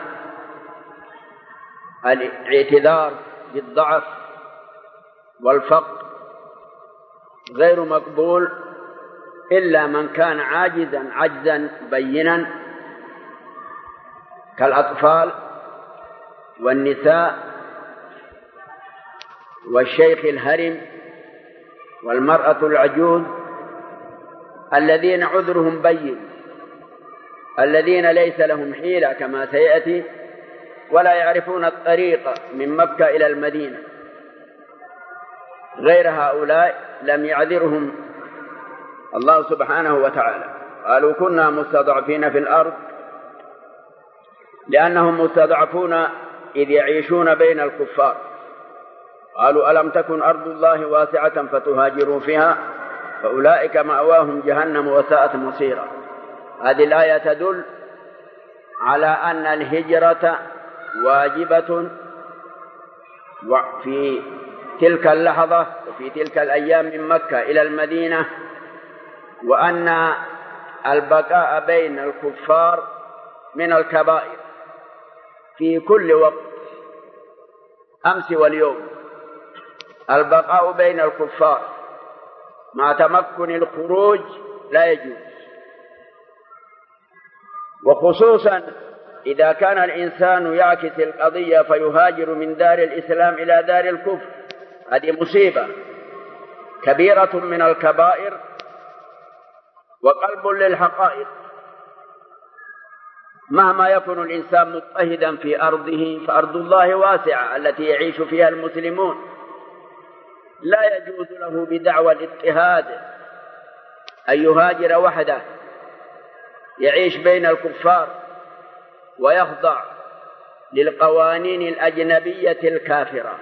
الاعتذار بالضعف والفقر غير مقبول إلا من كان عاجزا عجزا بينا كالأطفال والنساء والشيخ الهرم والمرأة العجوز، الذين عذرهم بين، الذين ليس لهم حيلة كما سيأتي ولا يعرفون الطريق من مكة إلى المدينة. غير هؤلاء لم يعذرهم الله سبحانه وتعالى. قالوا كنا مستضعفين في الأرض لأنهم مستضعفون إذ يعيشون بين الكفار. قالوا ألم تكن أرض الله واسعة فتهاجروا فيها فأولئك مأواهم جهنم وساءت مصيرا. هذه الآية تدل على أن الهجرة واجبة في تلك اللحظة وفي تلك الأيام من مكة إلى المدينة، وأن البقاء بين الكفار من الكبائر في كل وقت أمس واليوم. البقاء بين الكفار مع تمكن الخروج لا يجوز، وخصوصا إذا كان الإنسان يعكس القضية فيهاجر من دار الإسلام إلى دار الكفر. هذه مصيبة كبيرة من الكبائر وقلب للحقائق. مهما يكون الإنسان مضطهدا في أرضه فأرض الله واسعة التي يعيش فيها المسلمون، لا يجوز له بدعوى الاضطهاد أن يهاجر وحده يعيش بين الكفار ويخضع للقوانين الأجنبية الكافرة،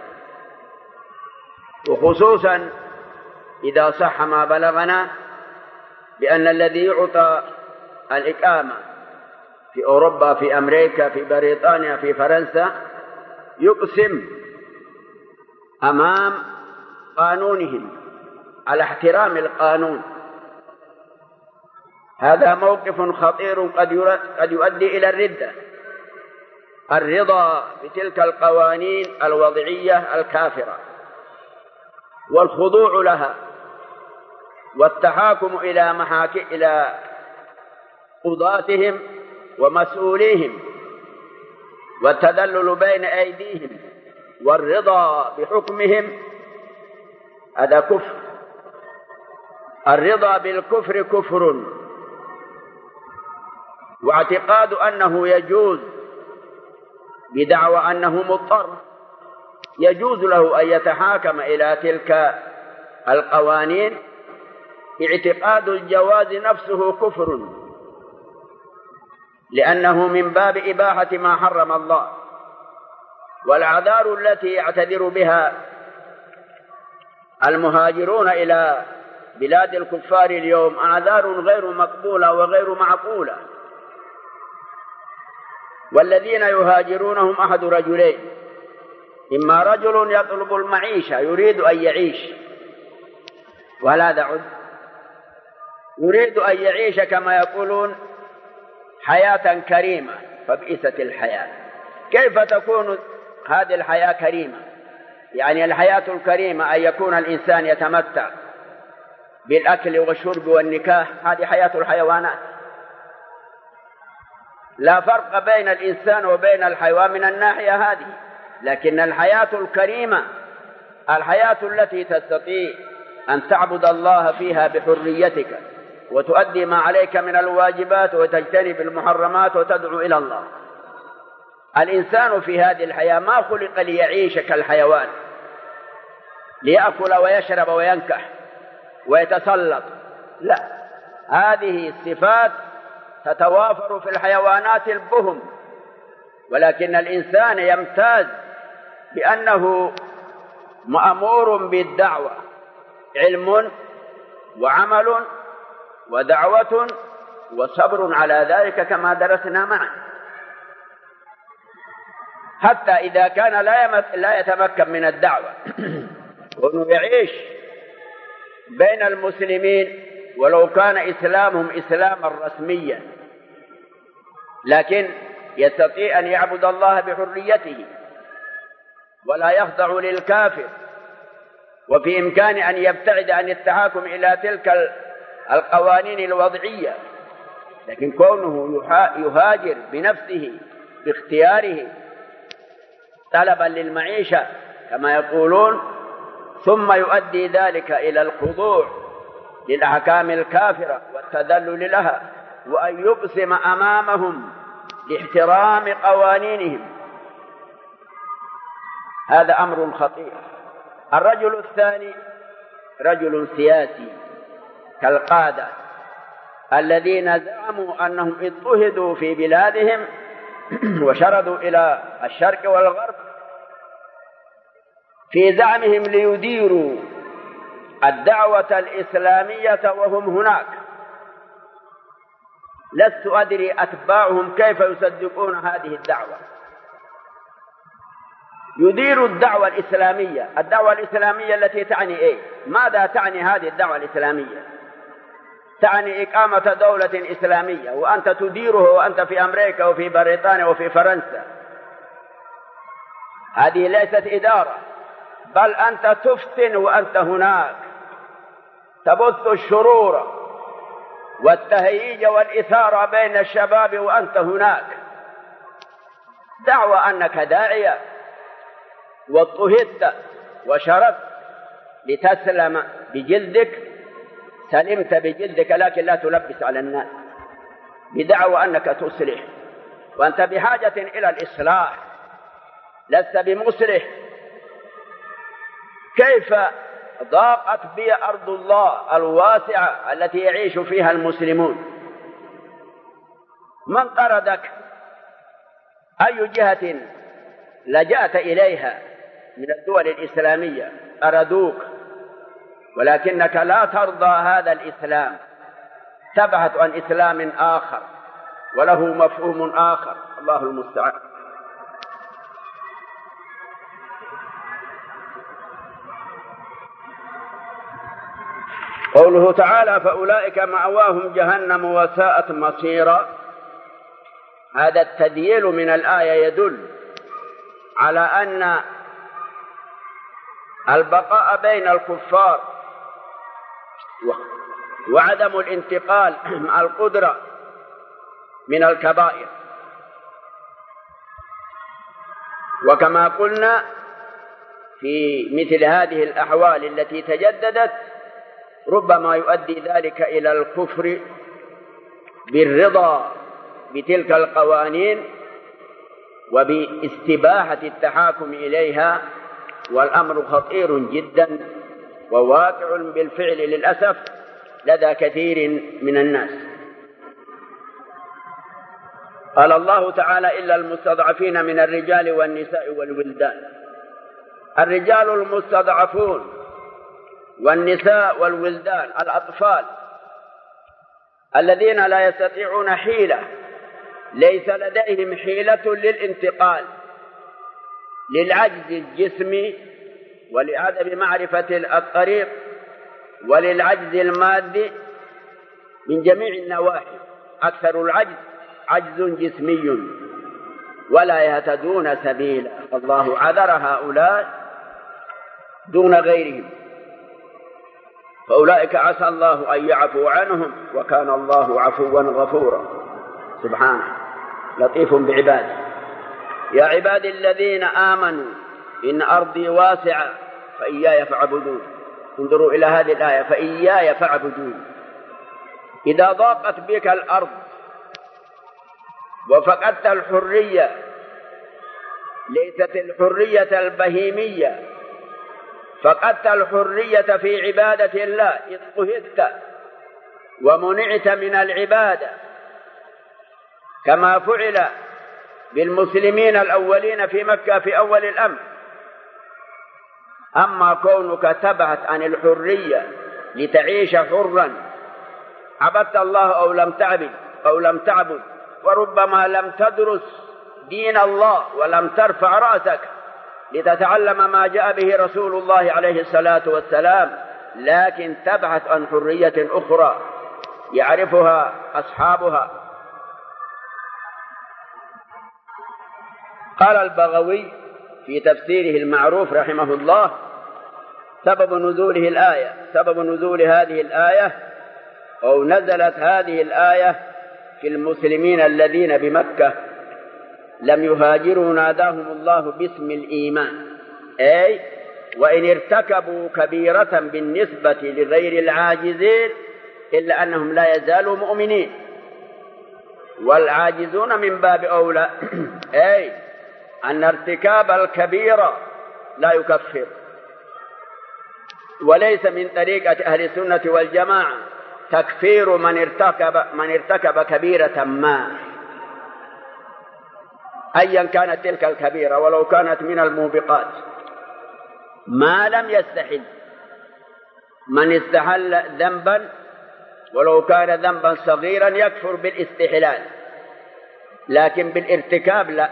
وخصوصا إذا صح ما بلغنا بأن الذي يعطى الإقامة في أوروبا في أمريكا في بريطانيا في فرنسا يقسم أمام قانونهم على احترام القانون. هذا موقف خطير قد يؤدي إلى الردة. الرضا بتلك القوانين الوضعية الكافرة والخضوع لها والتحاكم إلى محاكم إلى قضاتهم ومسؤوليهم والتذلل بين أيديهم والرضا بحكمهم، هذا كفر. الرضا بالكفر كفر، واعتقاد أنه يجوز بدعوى أنه مضطر يجوز له أن يتحاكم إلى تلك القوانين، اعتقاد الجواز نفسه كفر، لأنه من باب إباحة ما حرم الله. والأعذار التي يعتذر بها المهاجرون إلى بلاد الكفار اليوم أعذار غير مقبولة وغير معقولة. والذين يهاجرونهم أحد رجلين: إما رجل يطلب المعيشة يريد أن يعيش، وهل هذا عذر؟ يريد أن يعيش كما يقولون حياة كريمة، فبئست الحياة. كيف تكون هذه الحياة كريمة؟ يعني الحياة الكريمة أن يكون الإنسان يتمتع بالأكل والشرب والنكاح، هذه حياة الحيوانات. لا فرق بين الإنسان وبين الحيوان من الناحية هذه، لكن الحياة الكريمة الحياة التي تستطيع أن تعبد الله فيها بحريتك وتؤدي ما عليك من الواجبات وتجتنب المحرمات وتدعو إلى الله. الإنسان في هذه الحياة ما خلق ليعيش كالحيوان، ليأكل ويشرب وينكح ويتسلط، لا، هذه الصفات تتوافر في الحيوانات البهم، ولكن الإنسان يمتاز بأنه مأمور بالدعوة، علم وعمل ودعوة وصبر على ذلك كما درسنا معا، حتى إذا كان لا يتمكن من الدعوة وأنه يعيش بين المسلمين ولو كان إسلامهم إسلاما رسميا، لكن يستطيع أن يعبد الله بحريته ولا يخضع للكافر، وفي إمكان أن يبتعد عن التحاكم إلى تلك القوانين الوضعية، لكن كونه يهاجر بنفسه باختياره طلبا للمعيشة كما يقولون، ثم يؤدي ذلك إلى الخضوع للأحكام الكافرة والتذلل لها، وأن يقسم أمامهم لاحترام قوانينهم، هذا أمر خطير. الرجل الثاني رجل سياسي كالقادة الذين زعموا أنهم اضطهدوا في بلادهم وشردوا إلى الشرق والغرب في زعمهم ليديروا الدعوة الإسلامية وهم هناك. لست أدري أتباعهم كيف يصدقون هذه الدعوة. يديروا الدعوة الإسلامية، الدعوة الإسلامية التي تعني إيه؟ ماذا تعني هذه الدعوة الإسلامية؟ تعني إقامة دولة إسلامية، وأنت تديره وأنت في أمريكا وفي بريطانيا وفي فرنسا. هذه ليست إدارة، بل أنت تفتن وأنت هناك، تبث الشرور والتهييج والإثارة بين الشباب وأنت هناك. دعوى أنك داعية واضطهدت وشردت لتسلم بجلدك، سلمت بجلدك، لكن لا تلبس على الناس بدعوى أنك تصلح، وأنت بحاجة إلى الإصلاح، لست بمصلح. كيف ضاقت بي أرض الله الواسعة التي يعيش فيها المسلمون؟ من طردك؟ أي جهة لجأت إليها من الدول الإسلامية؟ أردوك، ولكنك لا ترضى هذا الإسلام، تبحث عن إسلام آخر وله مفهوم آخر. الله المستعان. قوله تعالى فأولئك مأواهم جهنم وساءت مصيرا، هذا التذييل من الآية يدل على أن البقاء بين الكفار وعدم الانتقال مع القدرة من الكبائر، وكما قلنا في مثل هذه الأحوال التي تجددت ربما يؤدي ذلك إلى الكفر بالرضا بتلك القوانين وباستباحة التحاكم إليها، والأمر خطير جدا وواقع بالفعل للأسف لدى كثير من الناس. قال الله تعالى إلا المستضعفين من الرجال والنساء والولدان. الرجال المستضعفون والنساء والولدان الأطفال الذين لا يستطيعون حيلة، ليس لديهم حيلة للانتقال، للعجز الجسمي ولعدم معرفة الطريق وللعجز المادي من جميع النواحي. أكثر العجز عجز جسمي ولا يهتدون سبيلا. الله عذر هؤلاء دون غيرهم، فأولئك عسى الله أن يعفو عنهم وكان الله عفوا غفورا سبحانه لطيف بعباده. يا عبادي الذين آمنوا إن أرضي واسعة فإياي فاعبدون. انظروا إلى هذه الآية، فإياي فاعبدون. إذا ضاقت بك الأرض وفقدت الحرية، ليست الحرية البهيمية، فقدت الحرية في عبادة الله إذ قهدت ومنعت من العبادة، كما فعل بالمسلمين الأولين في مكة في أول الأمر. أما كونك تبحث عن الحرية لتعيش حرا، عبدت الله أو لم تعبد أو لم تعبد، وربما لم تدرس دين الله ولم ترفع رأسك لتتعلم ما جاء به رسول الله عليه الصلاة والسلام، لكن تبحث عن حرية أخرى يعرفها أصحابها. قال البغوي في تفسيره المعروف رحمه الله: سبب نزوله الآية سبب نزول هذه الآية أو نزلت هذه الآية في المسلمين الذين بمكة لم يهاجروا ناداهم الله باسم الإيمان، أي وإن ارتكبوا كبيرة بالنسبة لغير العاجزين إلا أنهم لا يزالوا مؤمنين، والعاجزون من باب أولى، أي أن ارتكاب الكبيرة لا يكفر. وليس من طريقة أهل السنة والجماعة تكفير من ارتكب من ارتكب كبيرة ما، أيا كانت تلك الكبيرة ولو كانت من الموبقات، ما لم يستحل. من استحل ذنبا ولو كان ذنبا صغيرا يكفر بالاستحلال، لكن بالارتكاب لا.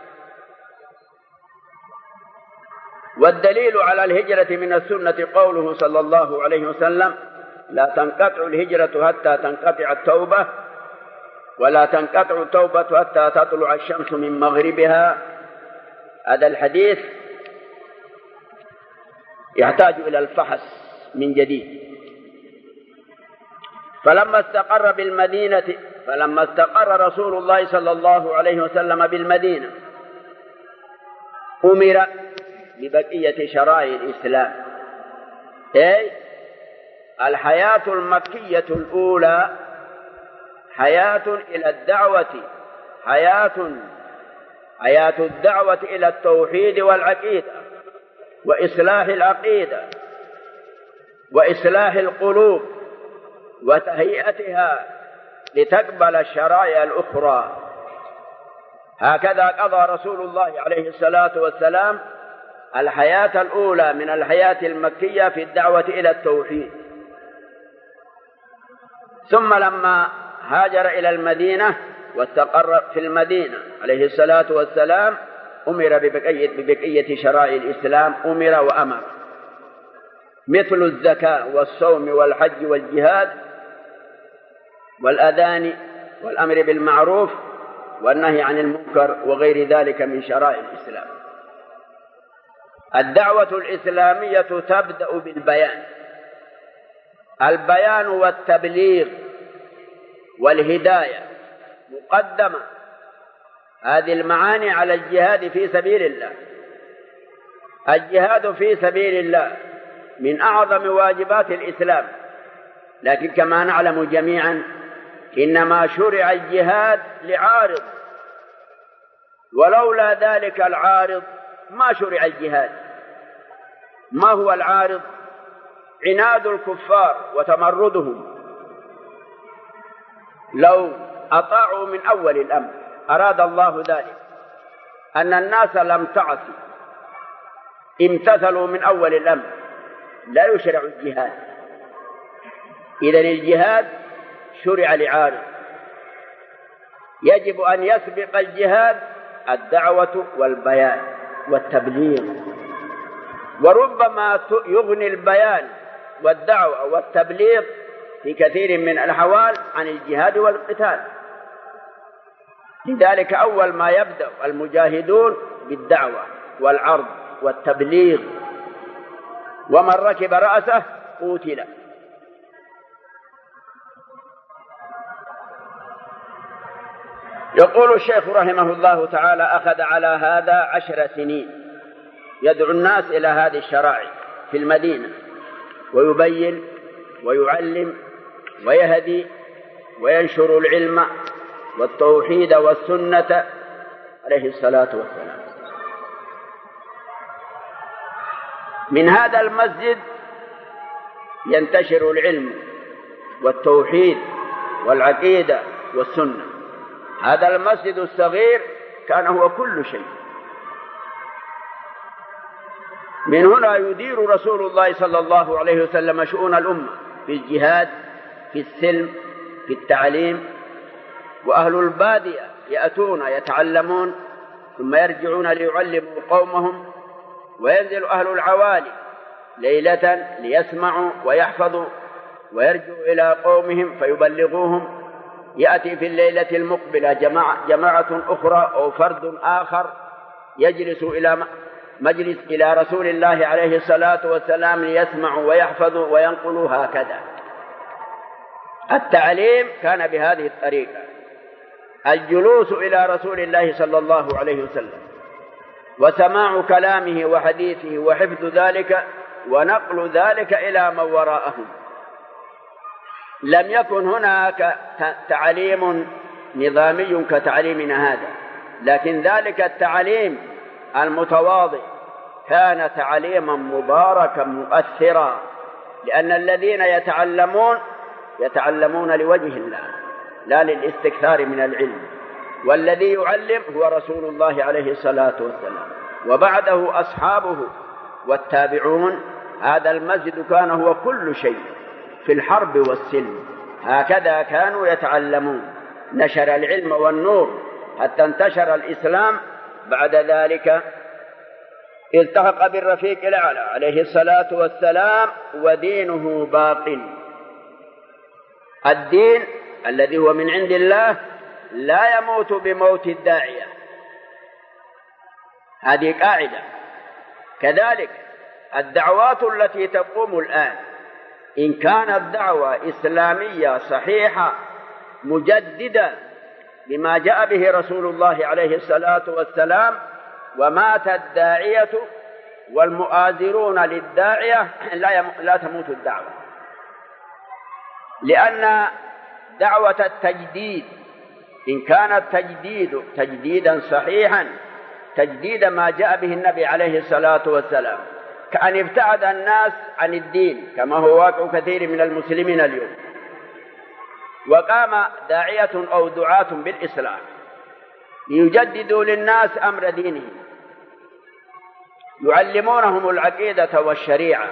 والدليل على الهجرة من السنة قوله صلى الله عليه وسلم: لا تنقطع الهجرة حتى تنقطع التوبة، ولا تنقطع التوبة حتى تطلع الشمس من مغربها. هذا الحديث يحتاج إلى الفحص من جديد. فلما استقر بالمدينة فلما استقر رسول الله صلى الله عليه وسلم بالمدينة أمر ببقية شرائع الإسلام، أي الحياة المكية الأولى حياة إلى الدعوة حياة حياة الدعوة إلى التوحيد والعقيدة وإصلاح العقيدة وإصلاح القلوب وتهيئتها لتقبل الشرائع الأخرى. هكذا قضى رسول الله عليه الصلاة والسلام الحياة الأولى من الحياة المكية في الدعوة إلى التوحيد. ثم لما هاجر إلى المدينة واستقر في المدينة عليه الصلاة والسلام أمر ببقية, ببقية شرائع الإسلام، أمر وأمر، مثل الزكاة والصوم والحج والجهاد والأذان والأمر بالمعروف والنهي عن المنكر وغير ذلك من شرائع الإسلام. الدعوة الإسلامية تبدأ بالبيان، البيان والتبليغ والهداية مقدمة. هذه المعاني على الجهاد في سبيل الله. الجهاد في سبيل الله من أعظم واجبات الإسلام، لكن كما نعلم جميعا إنما شرع الجهاد لعارض، ولولا ذلك العارض ما شرع الجهاد. ما هو العارض؟ عناد الكفار وتمردهم. لو أطاعوا من أول الأمر أراد الله ذلك أن الناس لم تعصي امتثلوا من أول الأمر لا يشرع الجهاد. إذن الجهاد شرع لعارض، يجب أن يسبق الجهاد الدعوة والبيان. والتبليغ. وربما يغني البيان والدعوة والتبليغ في كثير من الأحوال عن الجهاد والقتال. لذلك أول ما يبدأ المجاهدون بالدعوة والعرض والتبليغ، ومن ركب رأسه قتل. يقول الشيخ رحمه الله تعالى: أخذ على هذا عشر سنين يدعو الناس إلى هذه الشرائع في المدينة، ويبين ويعلم ويهدي وينشر العلم والتوحيد والسنة عليه الصلاة والسلام. من هذا المسجد ينتشر العلم والتوحيد والعقيدة والسنة. هذا المسجد الصغير كان هو كل شيء. من هنا يدير رسول الله صلى الله عليه وسلم شؤون الأمة في الجهاد، في السلم، في التعليم. وأهل البادية يأتون يتعلمون ثم يرجعون ليعلموا قومهم، وينزل أهل العوالي ليلة ليسمعوا ويحفظوا، ويرجعوا إلى قومهم فيبلغوهم. يأتي في الليلة المقبلة جماعة, جماعة أخرى أو فرد آخر يجلس إلى مجلس إلى رسول الله عليه الصلاة والسلام ليسمعوا ويحفظوا وينقلوا. هكذا التعليم كان بهذه الطريقة: الجلوس إلى رسول الله صلى الله عليه وسلم وسماع كلامه وحديثه وحفظ ذلك ونقل ذلك إلى من وراءهم. لم يكن هناك تعليم نظامي كتعليمنا هذا، لكن ذلك التعليم المتواضع كان تعليما مباركا مؤثرا، لأن الذين يتعلمون يتعلمون لوجه الله لا للاستكثار من العلم، والذي يعلم هو رسول الله عليه الصلاة والسلام وبعده أصحابه والتابعون. هذا المسجد كان هو كل شيء في الحرب والسلم. هكذا كانوا يتعلمون. نشر العلم والنور حتى انتشر الإسلام. بعد ذلك التحق بالرفيق الأعلى عليه الصلاة والسلام ودينه باق. الدين الذي هو من عند الله لا يموت بموت الداعية، هذه قاعدة. كذلك الدعوات التي تقوم الآن إن كانت دعوة إسلامية صحيحة مجددة لما جاء به رسول الله عليه الصلاة والسلام، ومات الداعية والمؤازرون للداعية لا, لا تموت الدعوة، لأن دعوة التجديد إن كانت تجديد تجديدا صحيحا تجديد ما جاء به النبي عليه الصلاة والسلام، كأن ابتعد الناس عن الدين كما هو واقع كثير من المسلمين اليوم، وقام داعية أو دعاة بالإسلام ليجددوا للناس أمر دينهم، يعلمونهم العقيدة والشريعة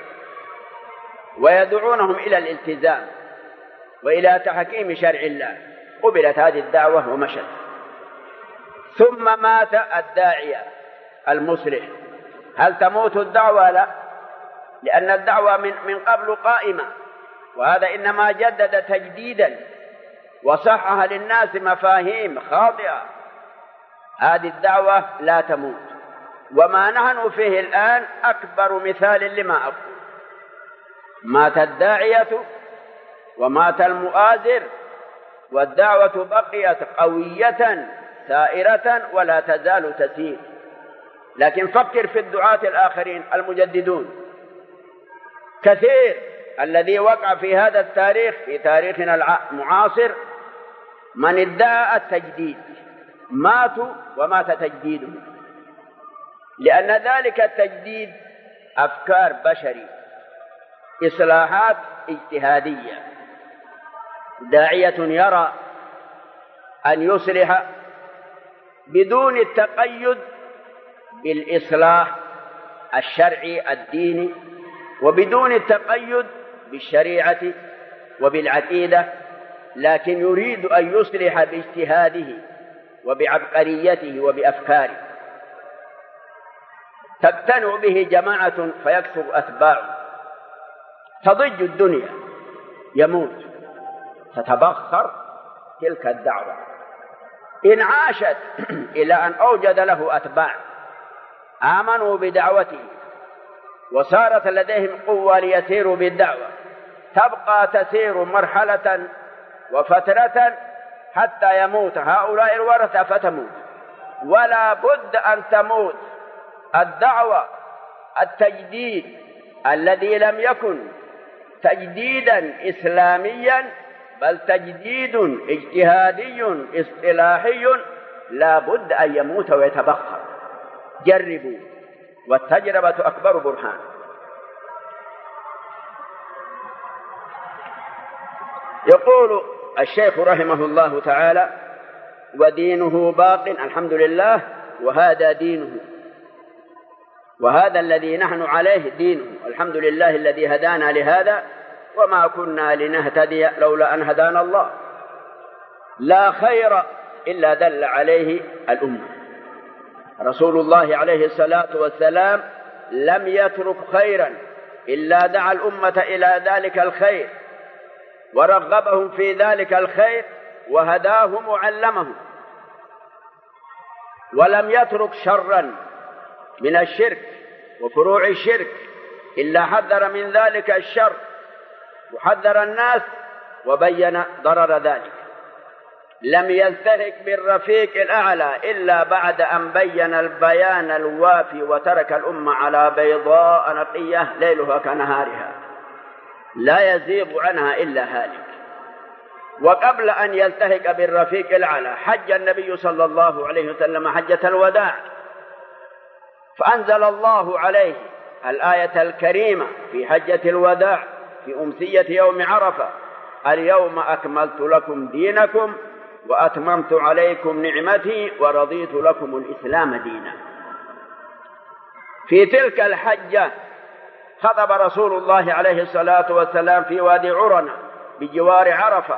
ويدعونهم إلى الالتزام وإلى تحكيم شرع الله. قبلت هذه الدعوة ومشت. ثم مات الداعية المصلح. هل تموت الدعوة؟ لا، لأن الدعوة من, من قبل قائمة، وهذا إنما جدد تجديدا وصحح للناس مفاهيم خاطئة. هذه الدعوة لا تموت. وما نحن فيه الآن أكبر مثال لما أقول. مات الداعية ومات المؤازر، والدعوة بقيت قوية سائرة ولا تزال تسير. لكن فكر في الدعاة الآخرين المجددون كثير. الذي وقع في هذا التاريخ في تاريخنا المعاصر من ادعى التجديد ماتوا ومات تجديدهم، لأن ذلك التجديد أفكار بشري، إصلاحات اجتهادية. داعية يرى أن يصلح بدون التقيد بالإصلاح الشرعي الديني، وبدون التقيد بالشريعة وبالعقيدة، لكن يريد أن يصلح باجتهاده وبعبقريته وبأفكاره. تقتنع به جماعة فيكثر أتباعه، تضج الدنيا، يموت، تتبخر تلك الدعوة. إن عاشت إلى أن أوجد له أتباع آمنوا بدعوته وصارت لديهم قوة ليسيروا بالدعوة، تبقى تسير مرحلة وفترة حتى يموت هؤلاء الورثة فتموت. ولا بد أن تموت الدعوة التجديد الذي لم يكن تجديدا إسلاميا بل تجديد اجتهادي اصطلاحي، لا بد أن يموت ويتبخر. جربوا والتجربة أكبر برهان. يقول الشيخ رحمه الله تعالى: ودينه باق، الحمد لله، وهذا دينه، وهذا الذي نحن عليه دينه، الحمد لله الذي هدانا لهذا وما كنا لنهتدي لولا أن هدانا الله. لا خير إلا دل عليه الأمة. رسول الله عليه الصلاة والسلام لم يترك خيرا إلا دعا الأمة إلى ذلك الخير ورغبهم في ذلك الخير وهداهم وعلمهم، ولم يترك شرا من الشرك وفروع الشرك إلا حذر من ذلك الشر وحذر الناس وبين ضرر ذلك. لم يلتهك بالرفيق الأعلى إلا بعد أن بين البيان الوافي وترك الأمة على بيضاء نقية ليلها كنهارها لا يزيغ عنها إلا هالك. وقبل أن يلتهك بالرفيق الأعلى حج النبي صلى الله عليه وسلم حجة الوداع، فأنزل الله عليه الآية الكريمة في حجة الوداع في أمسية يوم عرفة: اليوم أكملت لكم دينكم وأتممت عليكم نعمتي ورضيت لكم الإسلام دينا. في تلك الحجة خطب رسول الله عليه الصلاة والسلام في وادي عرنة بجوار عرفة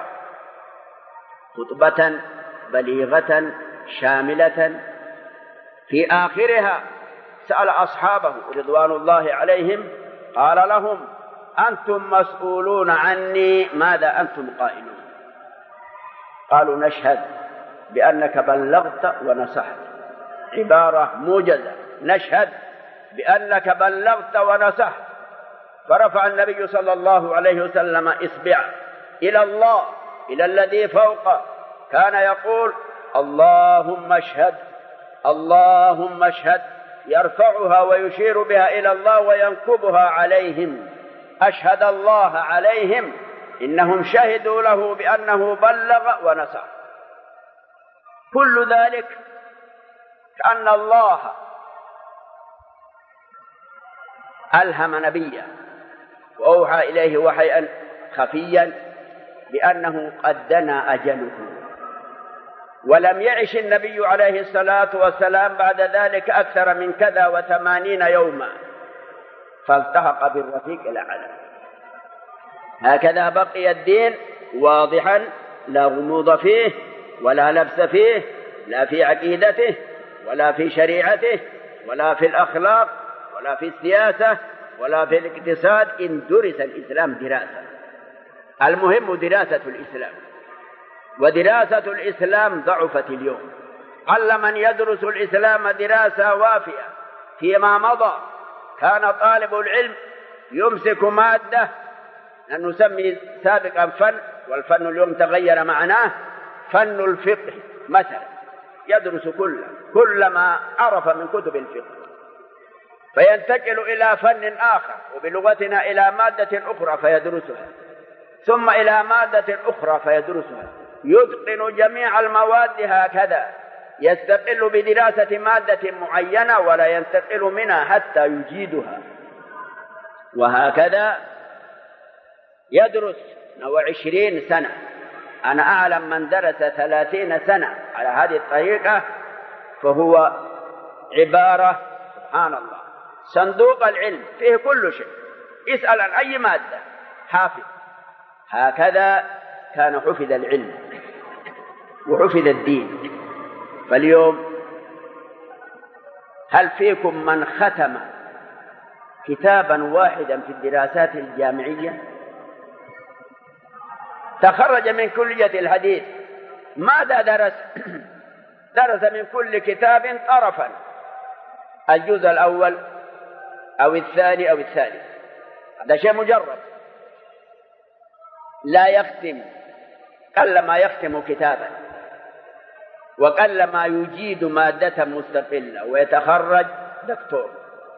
خطبة بليغة شاملة، في آخرها سأل أصحابه رضوان الله عليهم قال لهم: أنتم مسؤولون عني، ماذا أنتم قائلون؟ قالوا: نشهد بأنك بلغت ونصحت. عبارة موجزة: نشهد بأنك بلغت ونصحت. فرفع النبي صلى الله عليه وسلم إصبع إلى الله، إلى الذي فوق، كان يقول: اللهم اشهد، اللهم اشهد، يرفعها ويشير بها إلى الله وينكبها عليهم: أشهد الله عليهم إنهم شهدوا له بأنه بلغ ونصح. كل ذلك كأن الله ألهم نبيه وأوحى إليه وحيا خفيا بأنه قد دنا أجله، ولم يعش النبي عليه الصلاة والسلام بعد ذلك أكثر من كذا وثمانين يوما فالتحق بالرفيق الأعلى. هكذا بقي الدين واضحا لا غموض فيه ولا لبس فيه، لا في عقيدته ولا في شريعته ولا في الأخلاق ولا في السياسة ولا في الاقتصاد، إن درس الإسلام دراسة. المهم دراسة الإسلام، ودراسة الإسلام ضعفت اليوم. قل من يدرس الإسلام دراسة وافية. فيما مضى كان طالب العلم يمسك مادة نسمي سابقا فن، والفن اليوم تغير معناه، فن الفقه مثلا، يدرس كل كل ما عرف من كتب الفقه، فينتقل إلى فن آخر وبلغتنا إلى مادة أخرى فيدرسها، ثم إلى مادة أخرى فيدرسها، يتقن جميع المواد هكذا، يستقل بدراسة مادة معينة ولا ينتقل منها حتى يجيدها. وهكذا يدرس نحو عشرين سنة. أنا أعلم من درس ثلاثين سنة على هذه الطريقة فهو عبارة سبحان الله صندوق العلم فيه كل شيء، اسأل عن أي مادة حافظ. هكذا كان حفظ العلم وحفظ الدين. فاليوم هل فيكم من ختم كتابا واحدا في الدراسات الجامعية؟ تخرج من كلية الحديث، ماذا درس؟ درس من كل كتاب طرفا، الجزء الأول أو الثاني أو الثالث، هذا شيء مجرد. لا يختم، قلما يختم كتابا، وقلما يجيد مادة مستقلة ويتخرج دكتور.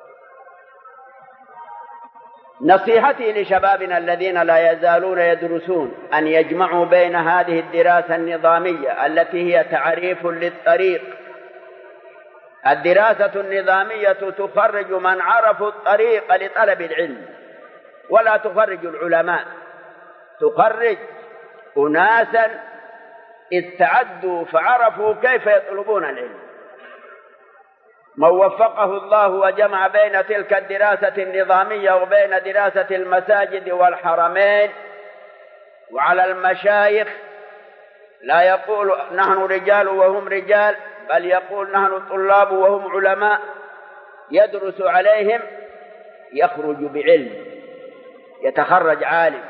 نصيحتي لشبابنا الذين لا يزالون يدرسون أن يجمعوا بين هذه الدراسة النظامية التي هي تعريف للطريق. الدراسة النظامية تخرج من عرفوا الطريق لطلب العلم، ولا تخرج العلماء، تخرج أناسا استعدوا فعرفوا كيف يطلبون العلم. من وفقه الله وجمع بين تلك الدراسة النظامية وبين دراسة المساجد والحرمين، وعلى المشايخ لا يقول نحن رجال وهم رجال، بل يقول نحن طلاب وهم علماء، يدرس عليهم، يخرج بعلم، يتخرج عالم.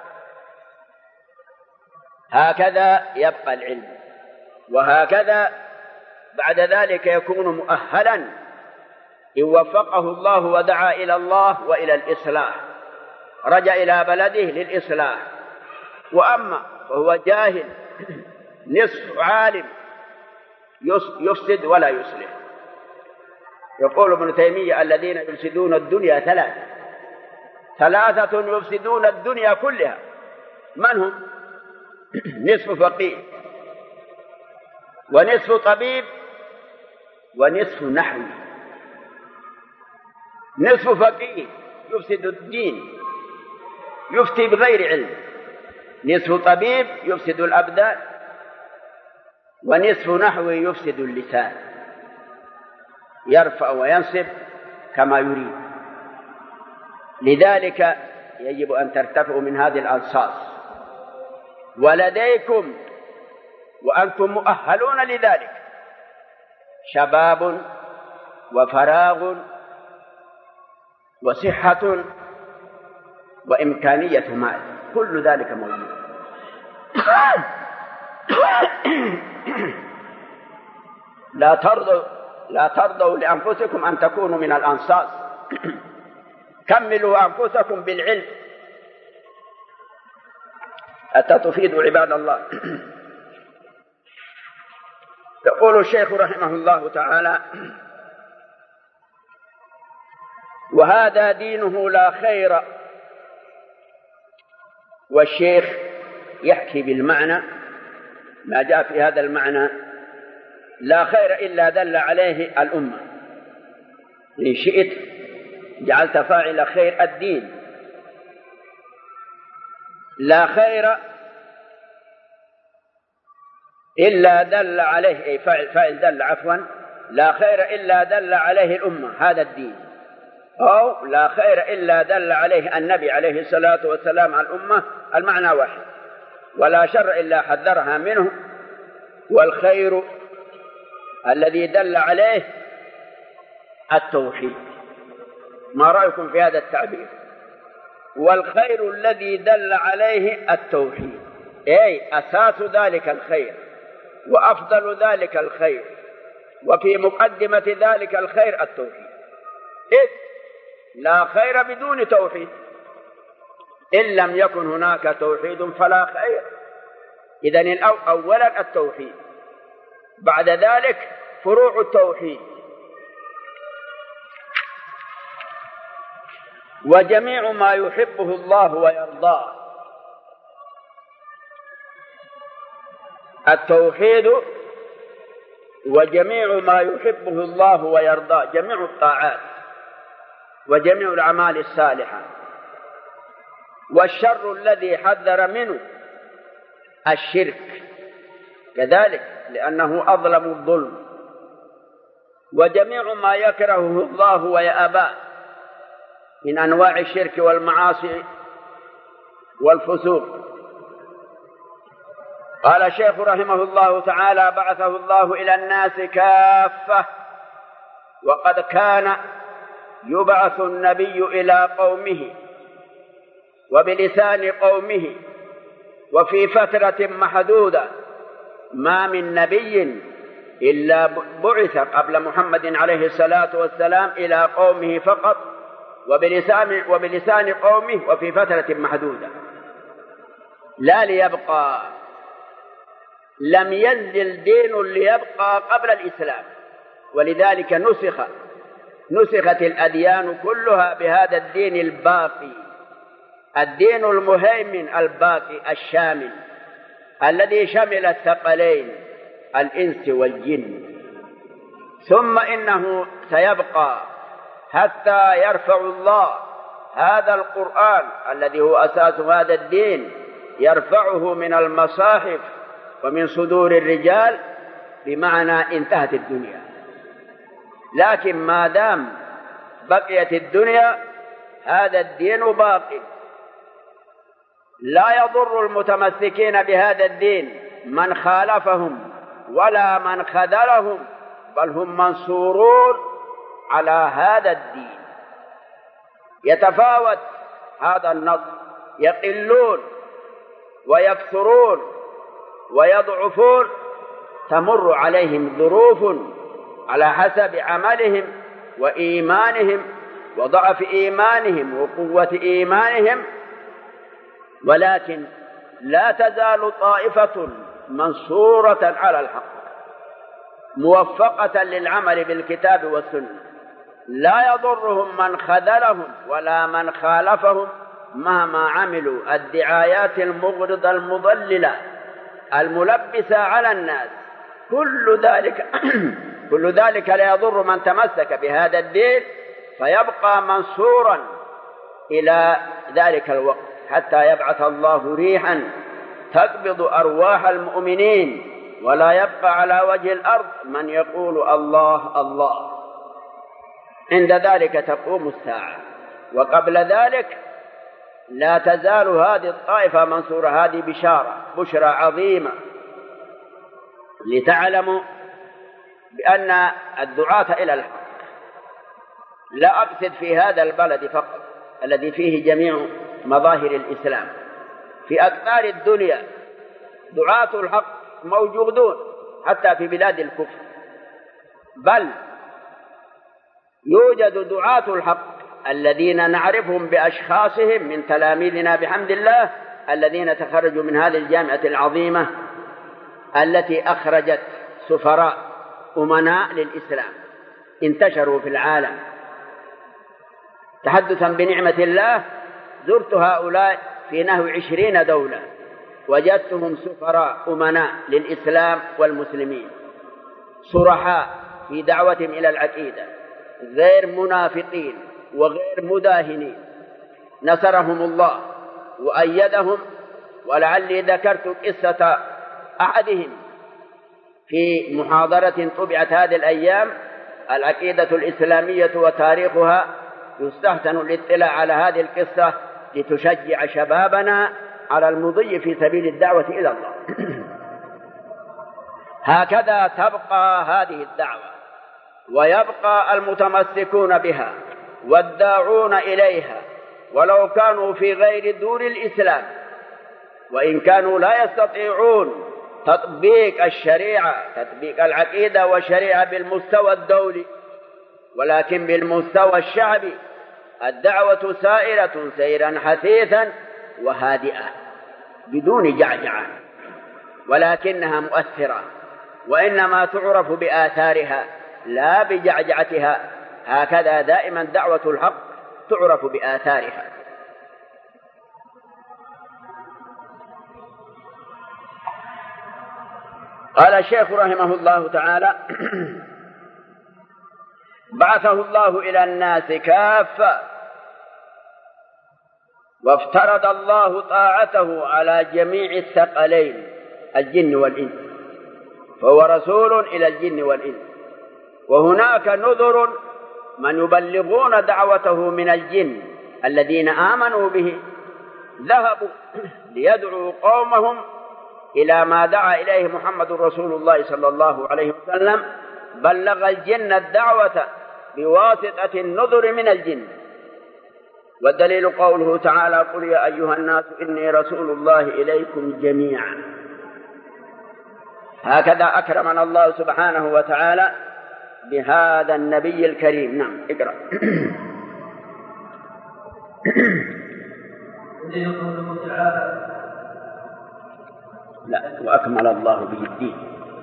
هكذا يبقى العلم، وهكذا بعد ذلك يكون مؤهلا إن وفقه الله ودعا إلى الله وإلى الإصلاح، رجع إلى بلده للإصلاح. وأما فهو جاهل نصف عالم يفسد ولا يصلح. يقول ابن تيمية الذين يفسدون الدنيا ثلاثة ثلاثة يفسدون الدنيا كلها. من هم؟ نصف فقيه، ونصف طبيب، ونصف نحوي. نصف فقيه يفسد الدين، يفتي بغير علم. نصف طبيب يفسد الأبدان، ونصف نحوي يفسد اللسان، يرفع وينصب كما يريد. لذلك يجب أن ترتفعوا من هذه الأنصاص، ولديكم وأنتم مؤهلون لذلك شباب وفراغ وصحة وإمكانية مال، كل ذلك موجود. لا ترضوا لا ترضوا لأنفسكم أن تكونوا من الأنصاص، كملوا أنفسكم بالعلم حتى تفيدوا عباد الله. يقول الشيخ رحمه الله تعالى: وهذا دينه لا خير. والشيخ يحكي بالمعنى ما جاء في هذا المعنى: لا خير إلا دل عليه الأمة. إن شئت جعلت فاعل خير الدين. لا خير إلا دل عليه، أي فاعل, فاعل دل عفوا لا خير إلا دل عليه الأمة، هذا الدين. أو لا خير إلا دل عليه النبي عليه الصلاة والسلام على الأمة، المعنى واحد. ولا شر إلا حذرها منه. والخير الذي دل عليه التوحيد. ما رأيكم في هذا التعبير؟ والخير الذي دل عليه التوحيد، أي أساس ذلك الخير وأفضل ذلك الخير، وفي مقدمة ذلك الخير التوحيد. إذ لا خير بدون توحيد، إن لم يكن هناك توحيد فلا خير. إذن أولا التوحيد، بعد ذلك فروع التوحيد. وجميع ما يحبه الله ويرضاه. التوحيد وجميع ما يحبه الله ويرضاه، جميع الطاعات وجميع الأعمال الصالحة. والشر الذي حذر منه الشرك كذلك، لأنه أظلم الظلم. وجميع ما يكرهه الله ويأباه من أنواع الشرك والمعاصي والفسوق. قال الشيخ رحمه الله تعالى: بعثه الله إلى الناس كافة وقد كان يبعث النبي إلى قومه وبلسان قومه وفي فترة محدودة، ما من نبي إلا بعث قبل محمد عليه الصلاة والسلام إلى قومه فقط وبلسان, وبلسان قومه وفي فترة محدودة، لا ليبقى. لم ينزل دين ليبقى قبل الإسلام، ولذلك نسخ نسخت الأديان كلها بهذا الدين الباقي، الدين المهيمن الباقي الشامل الذي شمل الثقلين الإنس والجن. ثم إنه سيبقى حتى يرفع الله هذا القرآن الذي هو أساس هذا الدين، يرفعه من المصاحف ومن صدور الرجال، بمعنى انتهت الدنيا. لكن ما دام بقيت الدنيا هذا الدين باقي. لا يضر المتمسكين بهذا الدين من خالفهم ولا من خذلهم، بل هم منصورون على هذا الدين. يتفاوت هذا النصر، يقلون ويكثرون ويضعفون، تمر عليهم ظروف على حسب عملهم وإيمانهم وضعف إيمانهم وقوة إيمانهم، ولكن لا تزال طائفة منصورة على الحق موفقة للعمل بالكتاب والسنة، لا يضرهم من خذلهم ولا من خالفهم مهما عملوا الدعايات المغرضة المضللة الملبسة على الناس. كل ذلك كل ذلك لا يضر من تمسك بهذا الدين، فيبقى منصورا إلى ذلك الوقت حتى يبعث الله ريحا تقبض أرواح المؤمنين، ولا يبقى على وجه الأرض من يقول الله الله. عند ذلك تقوم الساعة، وقبل ذلك لا تزال هذه الطائفة منصورة. هذه بشارة بشرى عظيمة لتعلموا بأن الدعاة إلى الحق، لا أقصد في هذا البلد فقط الذي فيه جميع مظاهر الإسلام، في أقطار الدنيا دعاة الحق موجودون حتى في بلاد الكفر، بل يوجد دعاة الحق الذين نعرفهم بأشخاصهم من تلاميذنا بحمد الله، الذين تخرجوا من هذه الجامعة العظيمة التي أخرجت سفراء أمناء للإسلام، انتشروا في العالم. تحدثا بنعمة الله زرت هؤلاء في نحو عشرين دولة، وجدتهم سفراء أمناء للإسلام والمسلمين، صرحاء في دعوتهم إلى العقيدة، غير منافقين وغير مداهنين، نصرهم الله وأيدهم. ولعلي ذكرت قصة أحدهم في محاضرة طبعت هذه الأيام، العقيدة الإسلامية وتاريخها، يستحسن الاطلاع على هذه القصة لتشجع شبابنا على المضي في سبيل الدعوة إلى الله. هكذا تبقى هذه الدعوة، ويبقى المتمسكون بها والداعون إليها، ولو كانوا في غير دور الإسلام، وإن كانوا لا يستطيعون تطبيق الشريعة، تطبيق العقيدة والشريعة بالمستوى الدولي، ولكن بالمستوى الشعبي الدعوة سائرة سيرا حثيثا وهادئة بدون جعجعة، ولكنها مؤثرة، وإنما تعرف بآثارها لا بجعجعتها. هكذا دائما دعوة الحق تعرف بآثارها. قال الشيخ رحمه الله تعالى: بعثه الله إلى الناس كافة، وافترض الله طاعته على جميع الثقلين الجن والإنس، فهو رسول إلى الجن والإنس. وهناك نذر من يبلغون دعوته من الجن الذين آمنوا به، ذهبوا ليدعوا قومهم إلى ما دعا إليه محمد رسول الله صلى الله عليه وسلم، بلغ الجن الدعوة بواسطة النذر من الجن. والدليل قوله تعالى: قل يا أيها الناس إني رسول الله إليكم جميعا. هكذا أكرمنا الله سبحانه وتعالى بهذا النبي الكريم. نعم، اقرأ. لا، وأكمل الله به الدين.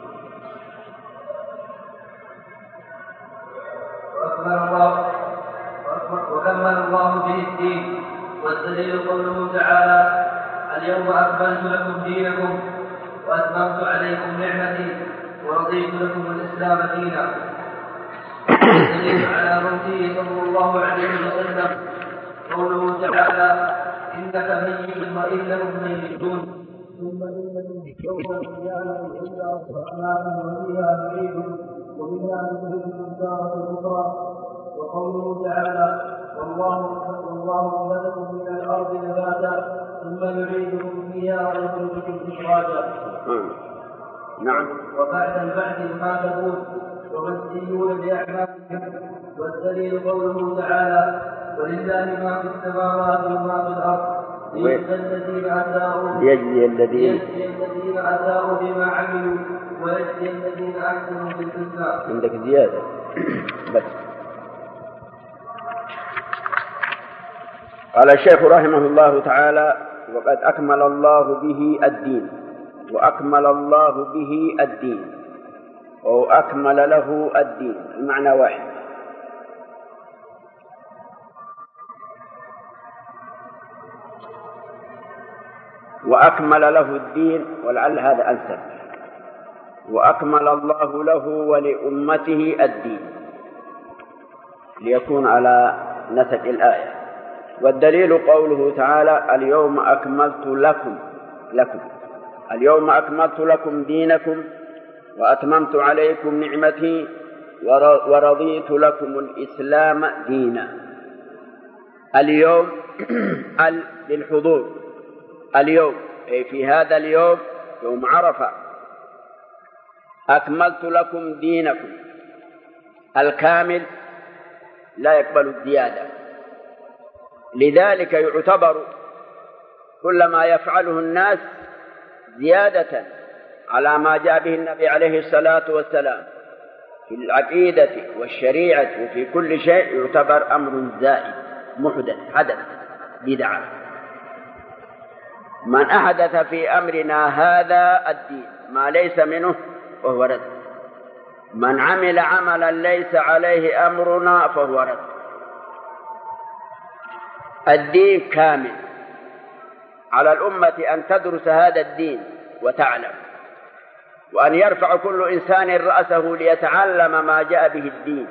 وأكمل الله وكمل الله به الدين. والدليل قوله تعالى: اليوم أكملت لكم دينكم وأتممت عليكم نعمتي ورضيت لكم الإسلام دينا. والدليل على موته صلى الله عليه وسلم قوله تعالى: إنك ميت وإنهم ميتون ثم إنكم يوم القيامة إلا أصحابكم وفيها نعيدكم وبها نخرجكم تارة أخرى. وقوله تعالى: والله والله أنبتكم من الأرض نباتا ثم يعيدكم فيها ويخرجكم إخراجا. نعم. وبعد البعث يحاسبون ومسجونون بأعمالهم. والدليل قوله تعالى: ولله ما في السماوات وما في الأرض ليجزي الذين أساءوا ليجزي الذين الذين أساءوا بما عملوا ويجزي الذين أحسنوا بالحسنى. عندك زيادة بس. قال الشيخ رحمه الله تعالى: وقد أكمل الله به الدين. وأكمل الله به الدين أو أكمل له الدين، المعنى واحد. وأكمل له الدين، ولعل هذا أنسب. وأكمل الله له ولأمته الدين ليكون على نسق الآية. والدليل قوله تعالى: اليوم أكملت لكم لكم اليوم أكملت لكم دينكم وأتممت عليكم نعمتي ورضيت لكم الإسلام دينا. اليوم للحضور، اليوم أي في هذا اليوم يوم عرفة أكملت لكم دينكم. الكامل لا يقبل الزيادة، لذلك يعتبر كل ما يفعله الناس زيادة على ما جاء به النبي عليه الصلاة والسلام في العقيدة والشريعة وفي كل شيء يعتبر أمر زائد محدث حدث بدعة. من أحدث في أمرنا هذا الدين ما ليس منه فهو رد. من عمل عملا ليس عليه أمرنا فهو رد. الدين كامل، على الأمة أن تدرس هذا الدين وتعلم، وأن يرفع كل إنسان رأسه ليتعلم ما جاء به الدين،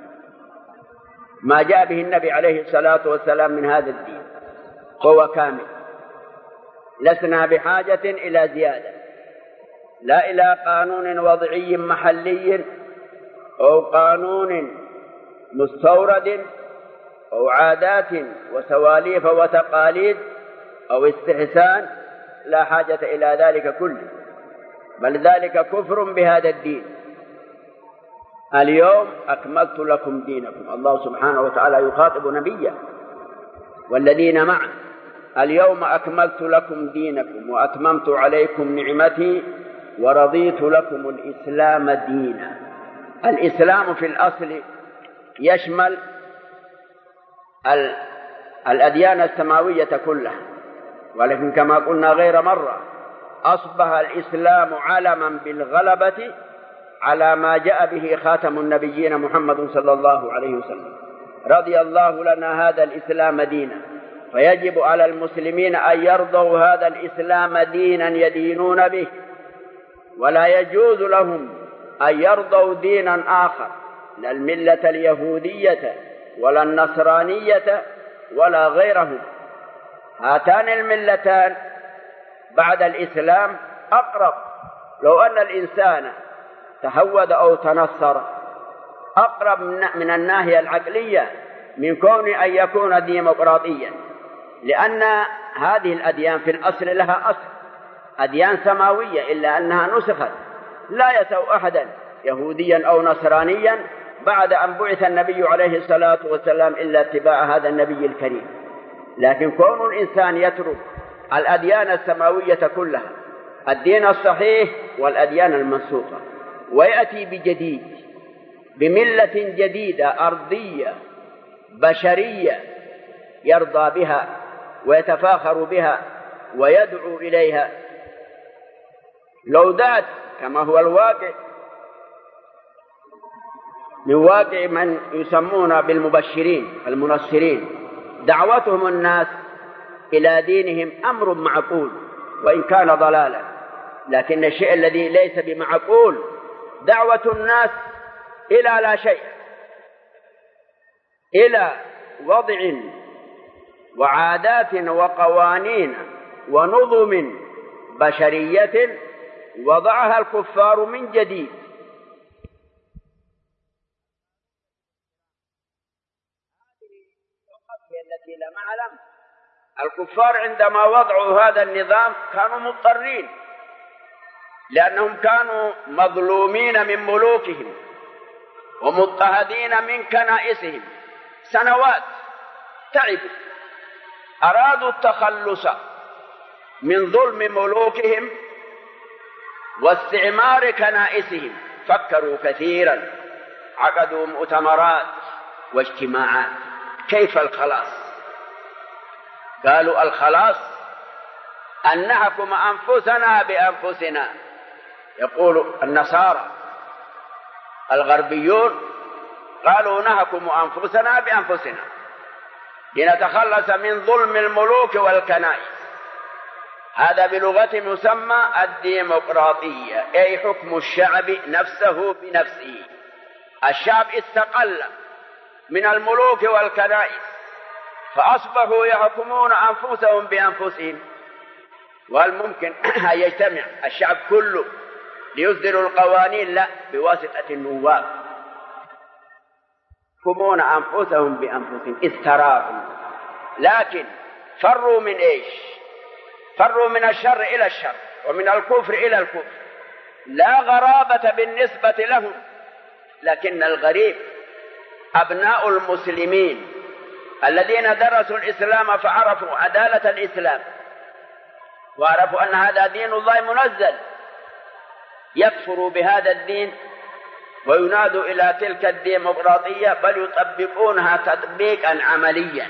ما جاء به النبي عليه الصلاة والسلام من هذا الدين، هو كامل. لسنا بحاجة إلى زيادة، لا إلى قانون وضعي محلي أو قانون مستورد أو عادات وسواليف وتقاليد أو استحسان، لا حاجة إلى ذلك كله، بل ذلك كفر بهذا الدين. اليوم أكملت لكم دينكم. الله سبحانه وتعالى يخاطب نبيه والذين معه: اليوم أكملت لكم دينكم وأتممت عليكم نعمتي ورضيت لكم الإسلام دينا. الإسلام في الأصل يشمل الأديان السماوية كلها، ولكن كما قلنا غير مرة أصبح الإسلام علما بالغلبة على ما جاء به خاتم النبيين محمد صلى الله عليه وسلم. رضي الله لنا هذا الإسلام دينا، فيجب على المسلمين أن يرضوا هذا الإسلام دينا يدينون به، ولا يجوز لهم أن يرضوا دينا آخر، لا الملة اليهودية ولا النصرانية ولا غيرهم. هاتان الملتان بعد الإسلام أقرب. لو أن الإنسان تهود أو تنصر أقرب من الناحية العقلية من كون أن يكون ديمقراطيا، لأن هذه الأديان في الأصل لها أصل أديان سماوية، إلا أنها نسخت. لا يسوء أحدا يهوديا أو نصرانيا بعد أن بعث النبي عليه الصلاة والسلام إلا اتباع هذا النبي الكريم. لكن كون الإنسان يترك الأديان السماوية كلها، الدين الصحيح والأديان المنسوخة، ويأتي بجديد، بملة جديدة أرضية بشرية يرضى بها ويتفاخر بها ويدعو إليها، لو دعت كما هو الواقع من واقع من يسمون بالمبشرين المنصرين، دعوتهم الناس إلى دينهم أمر معقول وإن كان ضلالا، لكن الشيء الذي ليس بمعقول دعوة الناس إلى لا شيء، إلى وضع وعادات وقوانين ونظم بشرية وضعها الكفار من جديد. التي لم أعلم الكفار عندما وضعوا هذا النظام كانوا مضطرين، لأنهم كانوا مظلومين من ملوكهم ومضطهدين من كنائسهم سنوات، تعبوا، أرادوا التخلص من ظلم ملوكهم واستعمار كنائسهم، فكروا كثيرا، عقدوا مؤتمرات واجتماعات. كيف الخلاص؟ قالوا الخلاص أن نحكم أنفسنا بأنفسنا. يقول النصارى الغربيون قالوا نحكم أنفسنا بأنفسنا لنتخلص من ظلم الملوك والكنائس. هذا بلغتهم يسمى الديمقراطية، أي حكم الشعب نفسه بنفسه. الشعب استقل من الملوك والكنائس فأصبحوا يحكمون أنفسهم بأنفسهم. وهل ممكن أن يجتمع الشعب كله ليصدروا القوانين؟ لا، بواسطة النواب. يحكمون أنفسهم بأنفسهم، استراحوا. لكن فروا من إيش؟ فروا من الشر إلى الشر ومن الكفر إلى الكفر. لا غرابة بالنسبة لهم، لكن الغريب أبناء المسلمين الذين درسوا الإسلام فعرفوا عدالة الإسلام وعرفوا أن هذا دين الله منزل، يكفروا بهذا الدين وينادوا إلى تلك الديمقراطية، بل يطبقونها تطبيقا عمليا.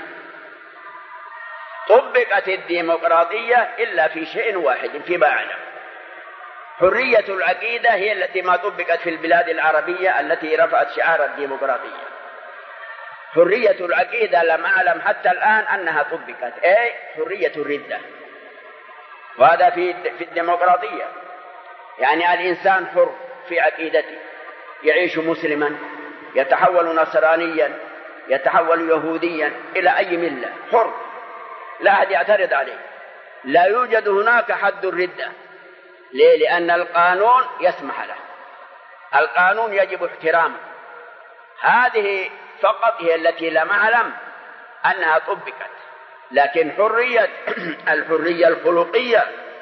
طبقت الديمقراطية إلا في شيء واحد فيما أعلم، حرية العقيدة هي التي ما طبقت في البلاد العربية التي رفعت شعار الديمقراطية. حرية العقيدة لم أعلم حتى الآن أنها طبقت، أي حرية الردة، وهذا في في الديمقراطية. يعني الإنسان حر في عقيدته، يعيش مسلما، يتحول نصرانيا، يتحول يهوديا إلى أي ملة، حر، لا أحد يعترض عليه. لا يوجد هناك حد الردة. ليه؟ لأن القانون يسمح له، القانون يجب احترامه. هذه فقط هي التي لم أعلم أنها طبقت. لكن حرية الحرية الخلقية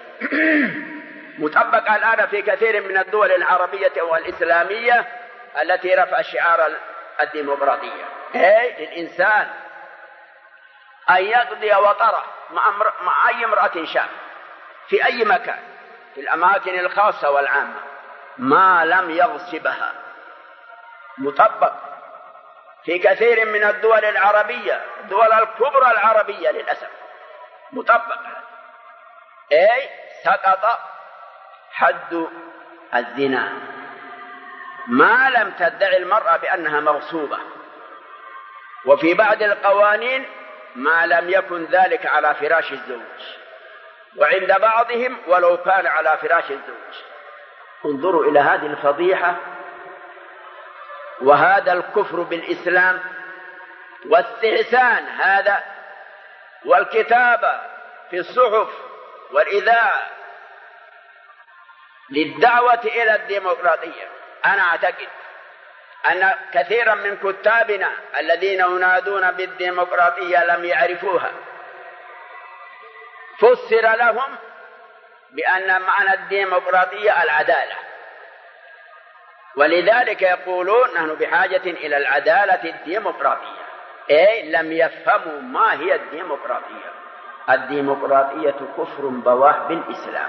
مطبقة الآن في كثير من الدول العربية والإسلامية التي رفع شعار الديمقراطية، أي للإنسان أن يقضي وطره مع أي امرأة شاء في أي مكان، في الأماكن الخاصة والعامة، ما لم يغصبها. مطبق في كثير من الدول العربية، الدول الكبرى العربية للأسف مطبق. أي سقط حد الزنا ما لم تدعي المرأة بأنها مغصوبة، وفي بعض القوانين ما لم يكن ذلك على فراش الزوج، وعند بعضهم ولو كان على فراش الزوج. انظروا إلى هذه الفضيحة وهذا الكفر بالإسلام واستحسان هذا، والكتابة في الصحف والإذاعة للدعوة إلى الديمقراطية. أنا أعتقد أن كثيرا من كتابنا الذين ينادون بالديمقراطية لم يعرفوها. فسر لهم بأن معنى الديمقراطية العدالة، ولذلك يقولون نحن بحاجة إلى العدالة الديمقراطية، أي لم يفهموا ما هي الديمقراطية. الديمقراطية كفر بواح بالإسلام.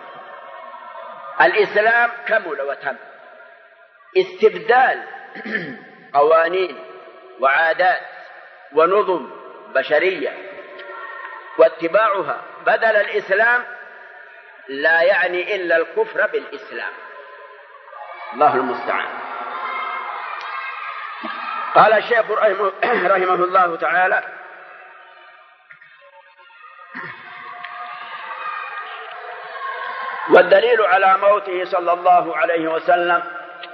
الإسلام كمل وتم، استبدال قوانين وعادات ونظم بشرية واتباعها بدل الإسلام لا يعني إلا الكفر بالإسلام. الله المستعان. قال الشيخ رحمه الله تعالى: والدليل على موته صلى الله عليه وسلم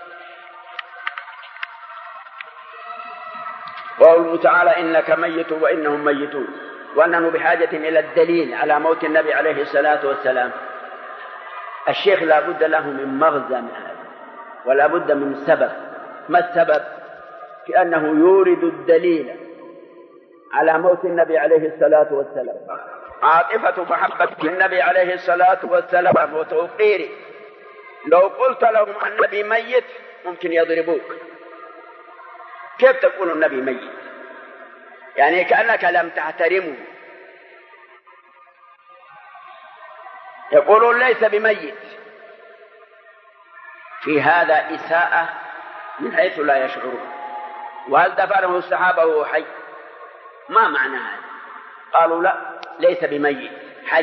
قوله تعالى: إنك ميت وإنهم ميتون، وأنه بحاجة إلى الدليل على موت النبي عليه الصلاة والسلام. الشيخ لا بد له من مغزى من هذا، ولا بد من سبب. ما السبب؟ كأنه يورد الدليل على موت النبي عليه الصلاة والسلام، عاطفة محبة النبي عليه الصلاة والسلام وتوقيره. لو قلت لهم النبي ميت ممكن يضربوك. كيف تقول النبي ميت؟ يعني كأنك لم تحترمه. يقولون ليس بميت، في هذا إساءة من حيث لا يشعرون. وهل دفنه الصحابة وهو حي؟ ما معنى هذا؟ قالوا لا، ليس بميت، حي.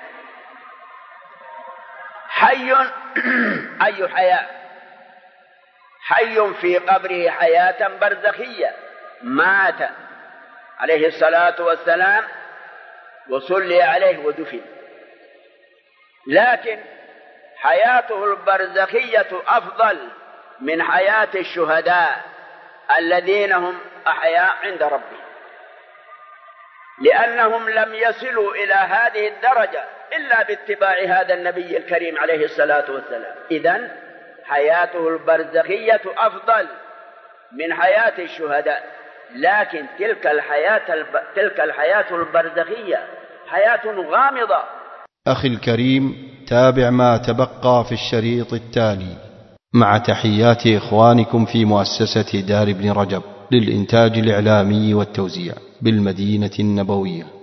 حي أي حياة؟ حي في قبره حياة برزخية، مات عليه الصلاة والسلام وصلي عليه ودفن، لكن حياته البرزخية أفضل من حياة الشهداء الذين هم أحياء عند ربهم، لأنهم لم يصلوا إلى هذه الدرجة إلا باتباع هذا النبي الكريم عليه الصلاة والسلام. إذن حياته البرزخية أفضل من حياة الشهداء، لكن تلك الحياة الب... تلك الحياة البرزخية حياة غامضة. أخي الكريم، تابع ما تبقى في الشريط التالي مع تحيات إخوانكم في مؤسسة دار ابن رجب للإنتاج الإعلامي والتوزيع بالمدينة النبوية.